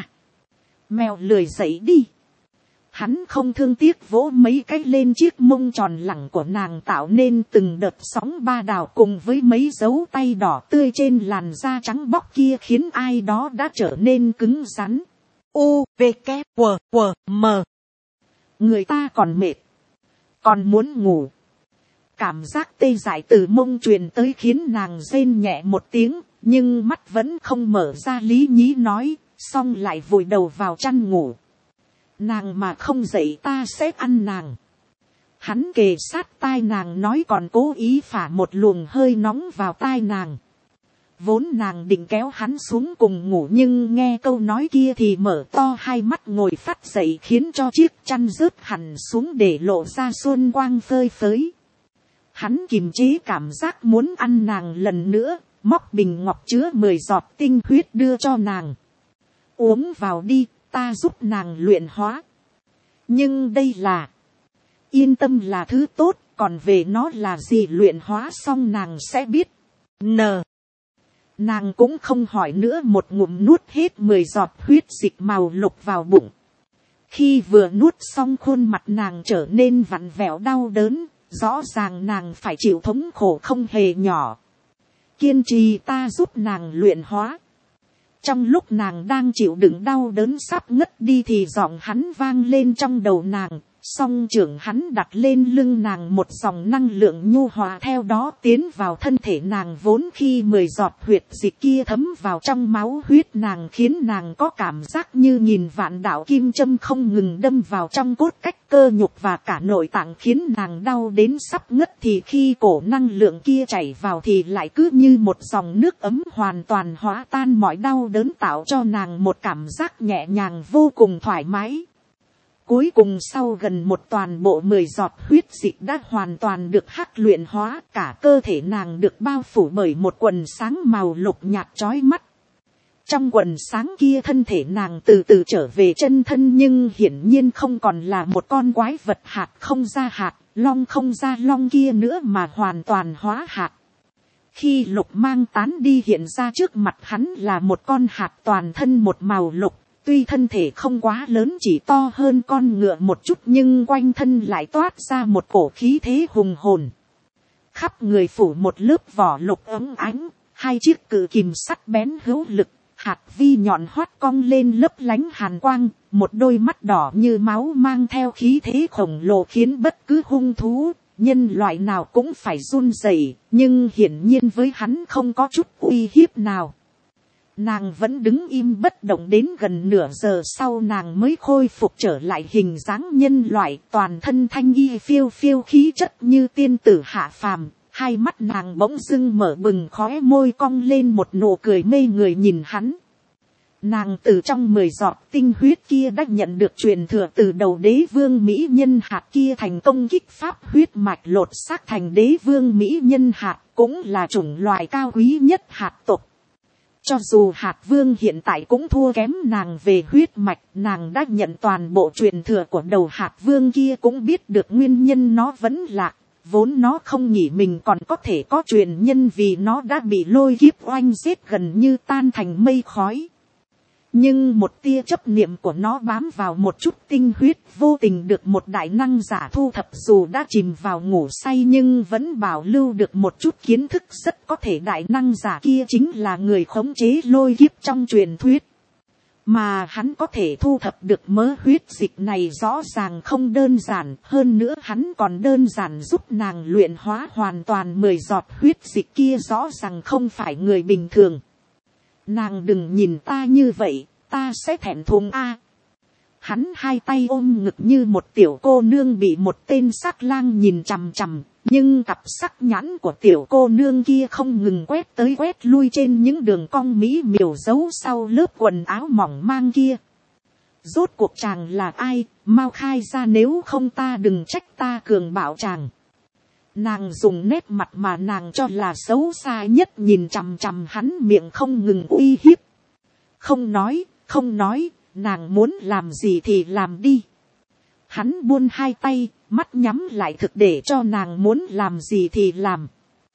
Mèo lười dậy đi. Hắn không thương tiếc vỗ mấy cái lên chiếc mông tròn lẳng của nàng, tạo nên từng đợt sóng ba đào cùng với mấy dấu tay đỏ tươi trên làn da trắng bóc kia, khiến ai đó đã trở nên cứng rắn. U, V, K, W, M. Người ta còn mệt, còn muốn ngủ. Cảm giác tê dại từ mông truyền tới khiến nàng rên nhẹ một tiếng, nhưng mắt vẫn không mở ra. Lý Nhí nói, xong lại vùi đầu vào chăn ngủ. Nàng mà không dậy ta sẽ ăn nàng. Hắn kề sát tai nàng nói, còn cố ý phả một luồng hơi nóng vào tai nàng. Vốn nàng định kéo hắn xuống cùng ngủ, nhưng nghe câu nói kia thì mở to hai mắt ngồi phát dậy, khiến cho chiếc chăn rớt hẳn xuống để lộ ra xuân quang phơi phới. Hắn kiềm chế cảm giác muốn ăn nàng lần nữa, móc bình ngọc chứa 10 giọt tinh huyết đưa cho nàng. Uống vào đi, ta giúp nàng luyện hóa. Nhưng đây là, yên tâm, là thứ tốt, còn về nó là gì luyện hóa xong nàng sẽ biết. Nàng cũng không hỏi nữa, một ngụm nuốt hết 10 giọt huyết dịch màu lục vào bụng. Khi vừa nuốt xong, khuôn mặt nàng trở nên vặn vẹo đau đớn, rõ ràng nàng phải chịu thống khổ không hề nhỏ. Kiên trì, ta giúp nàng luyện hóa. Trong lúc nàng đang chịu đựng đau đớn sắp ngất đi thì giọng hắn vang lên trong đầu nàng, song trưởng hắn đặt lên lưng nàng, một dòng năng lượng nhu hòa theo đó tiến vào thân thể nàng. Vốn khi 10 giọt huyết dịch kia thấm vào trong máu huyết nàng, khiến nàng có cảm giác như nghìn vạn đạo kim châm không ngừng đâm vào trong cốt cách cơ nhục và cả nội tạng, khiến nàng đau đến sắp ngất. Thì khi cổ năng lượng kia chảy vào thì lại cứ như một dòng nước ấm hoàn toàn hóa tan mọi đau đớn, tạo cho nàng một cảm giác nhẹ nhàng vô cùng thoải mái. Cuối cùng sau gần một toàn bộ 10 giọt huyết dịch đã hoàn toàn được hắc luyện hóa, cả cơ thể nàng được bao phủ bởi một quần sáng màu lục nhạt chói mắt. Trong quần sáng kia, thân thể nàng từ từ trở về chân thân, nhưng hiển nhiên không còn là một con quái vật hạt không ra hạt, long không ra long kia nữa, mà hoàn toàn hóa hạt. Khi lục mang tán đi, hiện ra trước mặt hắn là một con hạt toàn thân một màu lục. Tuy thân thể không quá lớn, chỉ to hơn con ngựa một chút, nhưng quanh thân lại toát ra một cổ khí thế hùng hồn. Khắp người phủ một lớp vỏ lục óng ánh, hai chiếc cự kìm sắt bén hữu lực, hạt vi nhọn hoắt cong lên lấp lánh hàn quang, một đôi mắt đỏ như máu mang theo khí thế khổng lồ, khiến bất cứ hung thú, nhân loại nào cũng phải run rẩy, nhưng hiển nhiên với hắn không có chút uy hiếp nào. Nàng vẫn đứng im bất động, đến gần nửa giờ sau nàng mới khôi phục trở lại hình dáng nhân loại, toàn thân thanh y phiêu phiêu, khí chất như tiên tử hạ phàm. Hai mắt nàng bỗng dưng mở bừng, khóe môi cong lên một nụ cười mê người nhìn hắn. Nàng từ trong 10 giọt tinh huyết kia đã nhận được truyền thừa từ đầu đế vương mỹ nhân hạt kia, thành công kích pháp huyết mạch lột xác thành đế vương mỹ nhân hạt, cũng là chủng loài cao quý nhất hạt tộc. Cho dù hạt vương hiện tại cũng thua kém nàng về huyết mạch, nàng đã nhận toàn bộ truyền thừa của đầu hạt vương kia, cũng biết được nguyên nhân nó vẫn lạc. Vốn nó không nghĩ mình còn có thể có truyền nhân, vì nó đã bị lôi kiếp oanh giết gần như tan thành mây khói. Nhưng một tia chấp niệm của nó bám vào một chút tinh huyết, vô tình được một đại năng giả thu thập, dù đã chìm vào ngủ say nhưng vẫn bảo lưu được một chút kiến thức. Rất có thể đại năng giả kia chính là người khống chế lôi kiếp trong truyền thuyết. Mà hắn có thể thu thập được mớ huyết dịch này rõ ràng không đơn giản. Hơn nữa hắn còn đơn giản giúp nàng luyện hóa hoàn toàn 10 giọt huyết dịch kia, rõ ràng không phải người bình thường. Nàng đừng nhìn ta như vậy, ta sẽ thẹn thùng a. Hắn hai tay ôm ngực như một tiểu cô nương bị một tên sắc lang nhìn chằm chằm. Nhưng cặp sắc nhãn của tiểu cô nương kia không ngừng quét tới quét lui trên những đường cong mỹ miều giấu sau lớp quần áo mỏng mang kia. Rốt cuộc chàng là ai, mau khai ra, nếu không ta đừng trách ta cường bạo chàng. Nàng dùng nét mặt mà nàng cho là xấu xa nhất nhìn chằm chằm hắn, miệng không ngừng uy hiếp. Không nói, nàng muốn làm gì thì làm đi. Hắn buông hai tay, mắt nhắm lại thực để cho nàng muốn làm gì thì làm.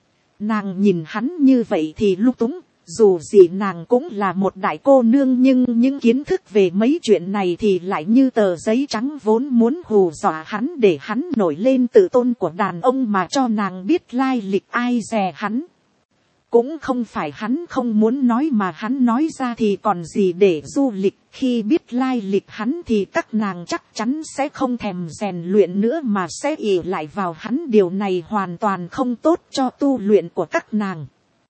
Nàng nhìn hắn như vậy thì lung túng, dù gì nàng cũng là một đại cô nương, nhưng những kiến thức về mấy chuyện này thì lại như tờ giấy trắng, vốn muốn hù dọa hắn để hắn nổi lên tự tôn của đàn ông mà cho nàng biết lai lịch ai dè hắn. Cũng không phải hắn không muốn nói mà hắn nói ra thì còn gì để du lịch, khi biết lai lịch hắn thì các nàng chắc chắn sẽ không thèm rèn luyện nữa mà sẽ ỷ lại vào hắn, điều này hoàn toàn không tốt cho tu luyện của các nàng.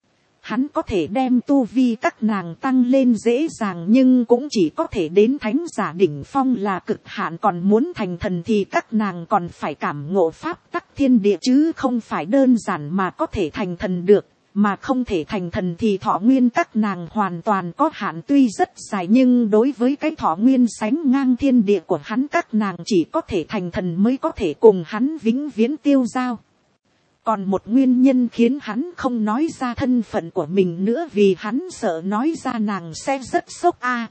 Hắn có thể đem tu vi các nàng tăng lên dễ dàng, nhưng cũng chỉ có thể đến thánh giả đỉnh phong là cực hạn, còn muốn thành thần thì các nàng còn phải cảm ngộ pháp tắc thiên địa chứ không phải đơn giản mà có thể thành thần được. Mà không thể thành thần thì thọ nguyên các nàng hoàn toàn có hạn, tuy rất dài nhưng đối với cái thọ nguyên sánh ngang thiên địa của hắn, các nàng chỉ có thể thành thần mới có thể cùng hắn vĩnh viễn tiêu dao. Còn một nguyên nhân khiến hắn không nói ra thân phận của mình nữa vì hắn sợ nói ra nàng sẽ rất sốc a.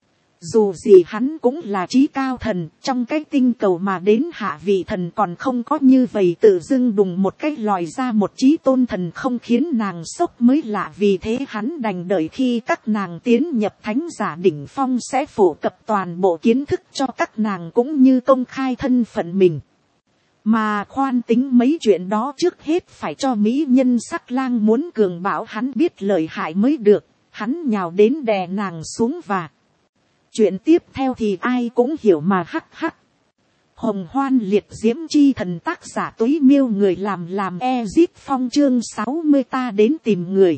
Dù gì hắn cũng là trí cao thần, trong cái tinh cầu mà đến hạ vị thần còn không có như vậy, tự dưng đùng một cái lòi ra một trí tôn thần không khiến nàng sốc mới lạ. Vì thế hắn đành đợi khi các nàng tiến nhập thánh giả đỉnh phong sẽ phổ cập toàn bộ kiến thức cho các nàng cũng như công khai thân phận mình. Mà khoan tính mấy chuyện đó, trước hết phải cho mỹ nhân sắc lang muốn cường bạo hắn biết lợi hại mới được. Hắn nhào đến đè nàng xuống và chuyện tiếp theo thì ai cũng hiểu mà hắc hắc. Hồng Hoan Liệt Diễm Chi Thần, tác giả Túy Miêu, người làm Ezip Phong, chương 60 ta đến tìm người.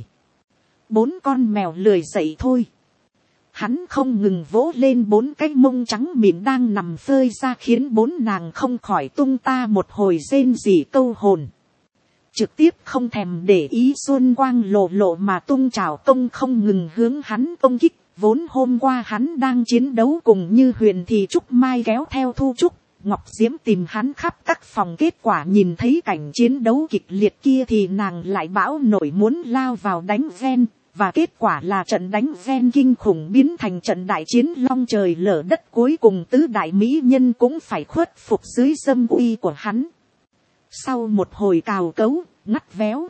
4 con mèo lười dậy thôi. Hắn không ngừng vỗ lên 4 cái mông trắng mịn đang nằm phơi ra, khiến 4 nàng không khỏi tung ta một hồi rên rỉ câu hồn. Trực tiếp không thèm để ý xuân quang lộ lộ mà tung trào công không ngừng hướng hắn công kích. Vốn hôm qua hắn đang chiến đấu cùng Như Huyền thì Trúc Mai kéo theo Thu Trúc, Ngọc Diễm tìm hắn khắp các phòng, kết quả nhìn thấy cảnh chiến đấu kịch liệt kia thì nàng lại bão nổi muốn lao vào đánh ven, và kết quả là trận đánh ven kinh khủng biến thành trận đại chiến long trời lở đất, cuối cùng tứ đại mỹ nhân cũng phải khuất phục dưới dâm uy của hắn. Sau một hồi cào cấu, ngắt véo,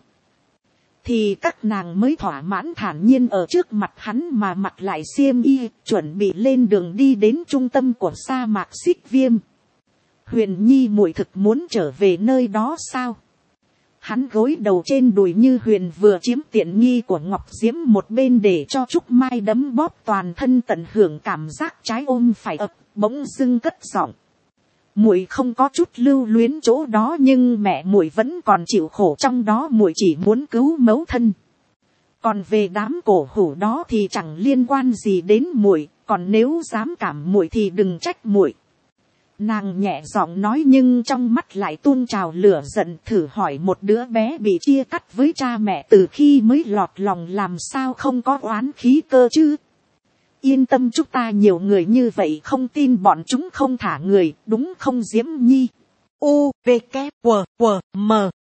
thì các nàng mới thỏa mãn thản nhiên ở trước mặt hắn mà mặc lại xiêm y, chuẩn bị lên đường đi đến trung tâm của sa mạc Xích Viêm. Huyền Nhi muội thực muốn trở về nơi đó sao? Hắn gối đầu trên đùi Như Huyền vừa chiếm tiện nghi của Ngọc Diễm một bên để cho Trúc Mai đấm bóp toàn thân tận hưởng cảm giác trái ôm phải ập, bỗng dưng cất giọng. Muội không có chút lưu luyến chỗ đó, nhưng mẹ muội vẫn còn chịu khổ trong đó, muội chỉ muốn cứu mẫu thân. Còn về đám cổ hủ đó thì chẳng liên quan gì đến muội, còn nếu dám cảm muội thì đừng trách muội. Nàng nhẹ giọng nói nhưng trong mắt lại tuôn trào lửa giận, thử hỏi một đứa bé bị chia cắt với cha mẹ từ khi mới lọt lòng làm sao không có oán khí cơ chứ. Yên tâm, chúng ta nhiều người như vậy, không tin bọn chúng không thả người, đúng không Diễm Nhi? U, V, K, W, W, M.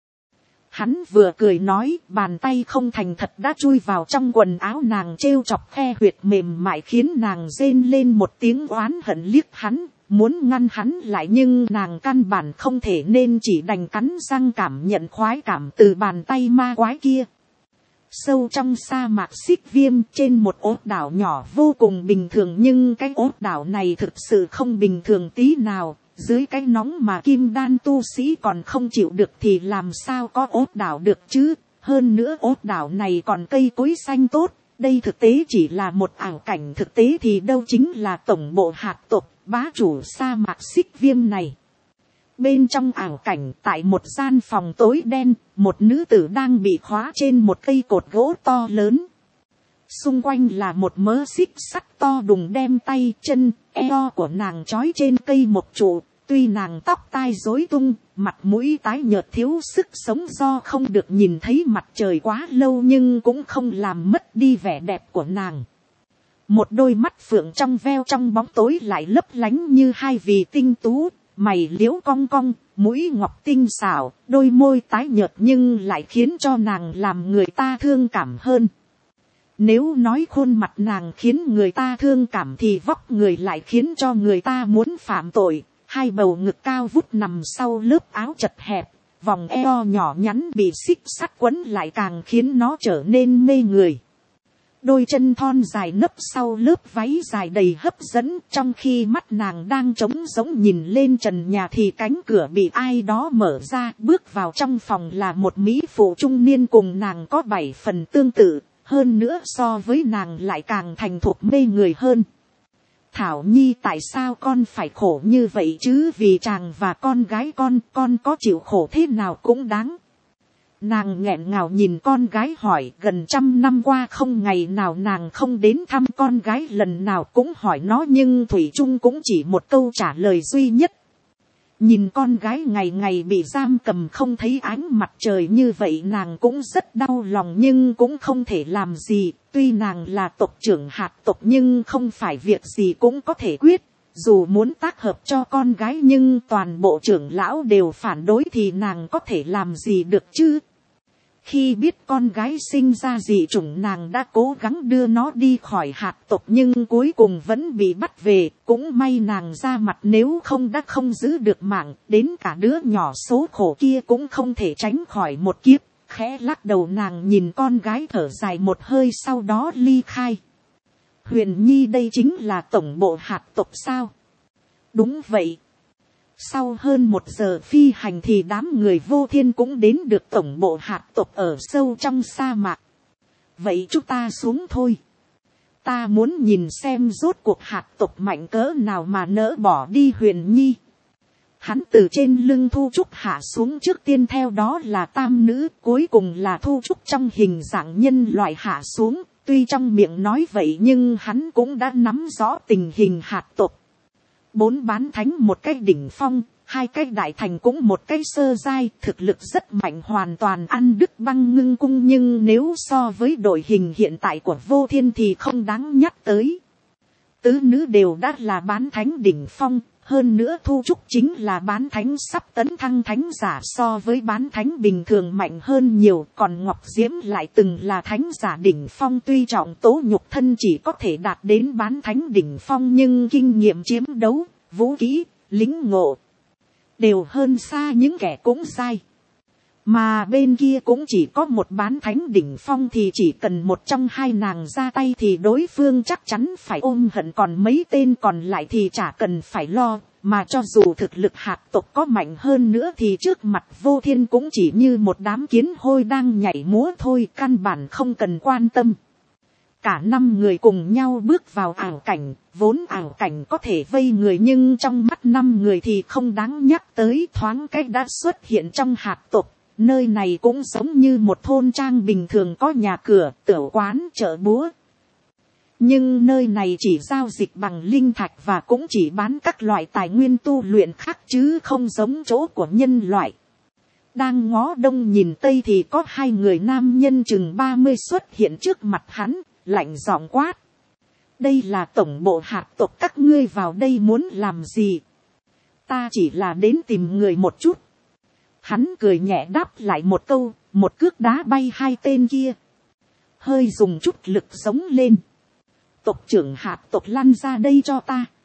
Hắn vừa cười nói, bàn tay không thành thật đã chui vào trong quần áo nàng, trêu chọc khe huyệt mềm mại khiến nàng rên lên một tiếng oán hận, liếc hắn, muốn ngăn hắn lại nhưng nàng căn bản không thể nên chỉ đành cắn răng cảm nhận khoái cảm từ bàn tay ma quái kia. Sâu trong sa mạc Xích Viêm, trên một ốt đảo nhỏ vô cùng bình thường, nhưng cái ốt đảo này thực sự không bình thường tí nào. Dưới cái nóng mà kim đan tu sĩ còn không chịu được thì làm sao có ốt đảo được chứ. Hơn nữa ốt đảo này còn cây cối xanh tốt, Đây thực tế chỉ là một ảo cảnh, thực tế thì đâu chính là tổng bộ hạt tộc bá chủ sa mạc Xích Viêm này. Bên trong ảo cảnh, tại một gian phòng tối đen, một nữ tử đang bị khóa trên một cây cột gỗ to lớn. Xung quanh là một mớ xích sắt to đùng đem tay chân, eo của nàng trói trên cây một trụ. Tuy nàng tóc tai rối tung, mặt mũi tái nhợt thiếu sức sống do không được nhìn thấy mặt trời quá lâu, nhưng cũng không làm mất đi vẻ đẹp của nàng. Một đôi mắt phượng trong veo trong bóng tối lại lấp lánh như hai vì tinh tú, mày liễu cong cong, mũi ngọc tinh xảo, đôi môi tái nhợt nhưng lại khiến cho nàng làm người ta thương cảm hơn. Nếu nói khuôn mặt nàng khiến người ta thương cảm thì vóc người lại khiến cho người ta muốn phạm tội. Hai bầu ngực cao vút nằm sau lớp áo chật hẹp, vòng eo nhỏ nhắn bị xích sắt quấn lại càng khiến nó trở nên mê người. Đôi chân thon dài nấp sau lớp váy dài đầy hấp dẫn, trong khi mắt nàng đang trống rỗng nhìn lên trần nhà thì cánh cửa bị ai đó mở ra, bước vào trong phòng là một mỹ phụ trung niên cùng nàng có 7 phần tương tự, hơn nữa so với nàng lại càng thành thục mê người hơn. Thảo Nhi, tại sao con phải khổ như vậy chứ, vì chàng và con gái con có chịu khổ thế nào cũng đáng. Nàng nghẹn ngào nhìn con gái hỏi, gần 100 năm qua không ngày nào nàng không đến thăm con gái, lần nào cũng hỏi nó nhưng thủy chung cũng chỉ một câu trả lời duy nhất. Nhìn con gái ngày ngày bị giam cầm không thấy ánh mặt trời như vậy nàng cũng rất đau lòng nhưng cũng không thể làm gì. Tuy nàng là tộc trưởng hạt tộc nhưng không phải việc gì cũng có thể quyết. Dù muốn tác hợp cho con gái nhưng toàn bộ trưởng lão đều phản đối thì nàng có thể làm gì được chứ. Khi biết con gái sinh ra dị chủng nàng đã cố gắng đưa nó đi khỏi hạt tộc nhưng cuối cùng vẫn bị bắt về. Cũng may nàng ra mặt, nếu không đã không giữ được mạng, đến cả đứa nhỏ số khổ kia cũng không thể tránh khỏi một kiếp. Khẽ lắc đầu nàng nhìn con gái thở dài một hơi sau đó ly khai. Huyền Nhi, đây chính là tổng bộ hạt tộc sao? Đúng vậy. Sau hơn 1 giờ phi hành thì đám người Vô Thiên cũng đến được tổng bộ hạt tộc ở sâu trong sa mạc. Vậy chúng ta xuống thôi. Ta muốn nhìn xem rốt cuộc hạt tộc mạnh cỡ nào mà nỡ bỏ đi Huyền Nhi. Hắn từ trên lưng Thu Trúc hạ xuống, trước tiên theo đó là tam nữ, cuối cùng là Thu Trúc trong hình dạng nhân loại hạ xuống. Tuy trong miệng nói vậy nhưng hắn cũng đã nắm rõ tình hình hạt tộc. 4 bán thánh, một cái đỉnh phong, 2 cái đại thành cũng một cái sơ giai, thực lực rất mạnh, hoàn toàn ăn đứt băng ngưng cung, nhưng nếu so với đội hình hiện tại của Vô Thiên thì không đáng nhắc tới. Tứ nữ đều đã là bán thánh đỉnh phong, hơn nữa Thu Trúc chính là bán thánh sắp tấn thăng thánh giả, so với bán thánh bình thường mạnh hơn nhiều, còn Ngọc Diễm lại từng là thánh giả đỉnh phong, tuy trọng tố nhục thân chỉ có thể đạt đến bán thánh đỉnh phong nhưng kinh nghiệm chiến đấu, vũ kỹ, lính ngộ đều hơn xa những kẻ cũng sai. Mà bên kia cũng chỉ có một bán thánh đỉnh phong thì chỉ cần một trong hai nàng ra tay thì đối phương chắc chắn phải ôm hận, còn mấy tên còn lại thì chả cần phải lo. Mà cho dù thực lực hạt tộc có mạnh hơn nữa thì trước mặt Vô Thiên cũng chỉ như một đám kiến hôi đang nhảy múa thôi, căn bản không cần quan tâm. Cả 5 người cùng nhau bước vào ảo cảnh, vốn ảo cảnh có thể vây người nhưng trong mắt 5 người thì không đáng nhắc tới, thoáng cách đã xuất hiện trong hạt tộc. Nơi này cũng giống như một thôn trang bình thường, có nhà cửa, tiểu quán, chợ búa. Nhưng nơi này chỉ giao dịch bằng linh thạch và cũng chỉ bán các loại tài nguyên tu luyện khác chứ không giống chỗ của nhân loại. Đang ngó đông nhìn tây thì có 2 người nam nhân chừng 30 xuất hiện trước mặt hắn, lạnh giọng quát. Đây là tổng bộ hạt tộc, các ngươi vào đây muốn làm gì? Ta chỉ là đến tìm người một chút. Hắn cười nhẹ đáp lại một câu, một cước đá bay 2 tên kia. Hơi dùng chút lực giống lên. Tộc trưởng hạt tộc lăn ra đây cho ta.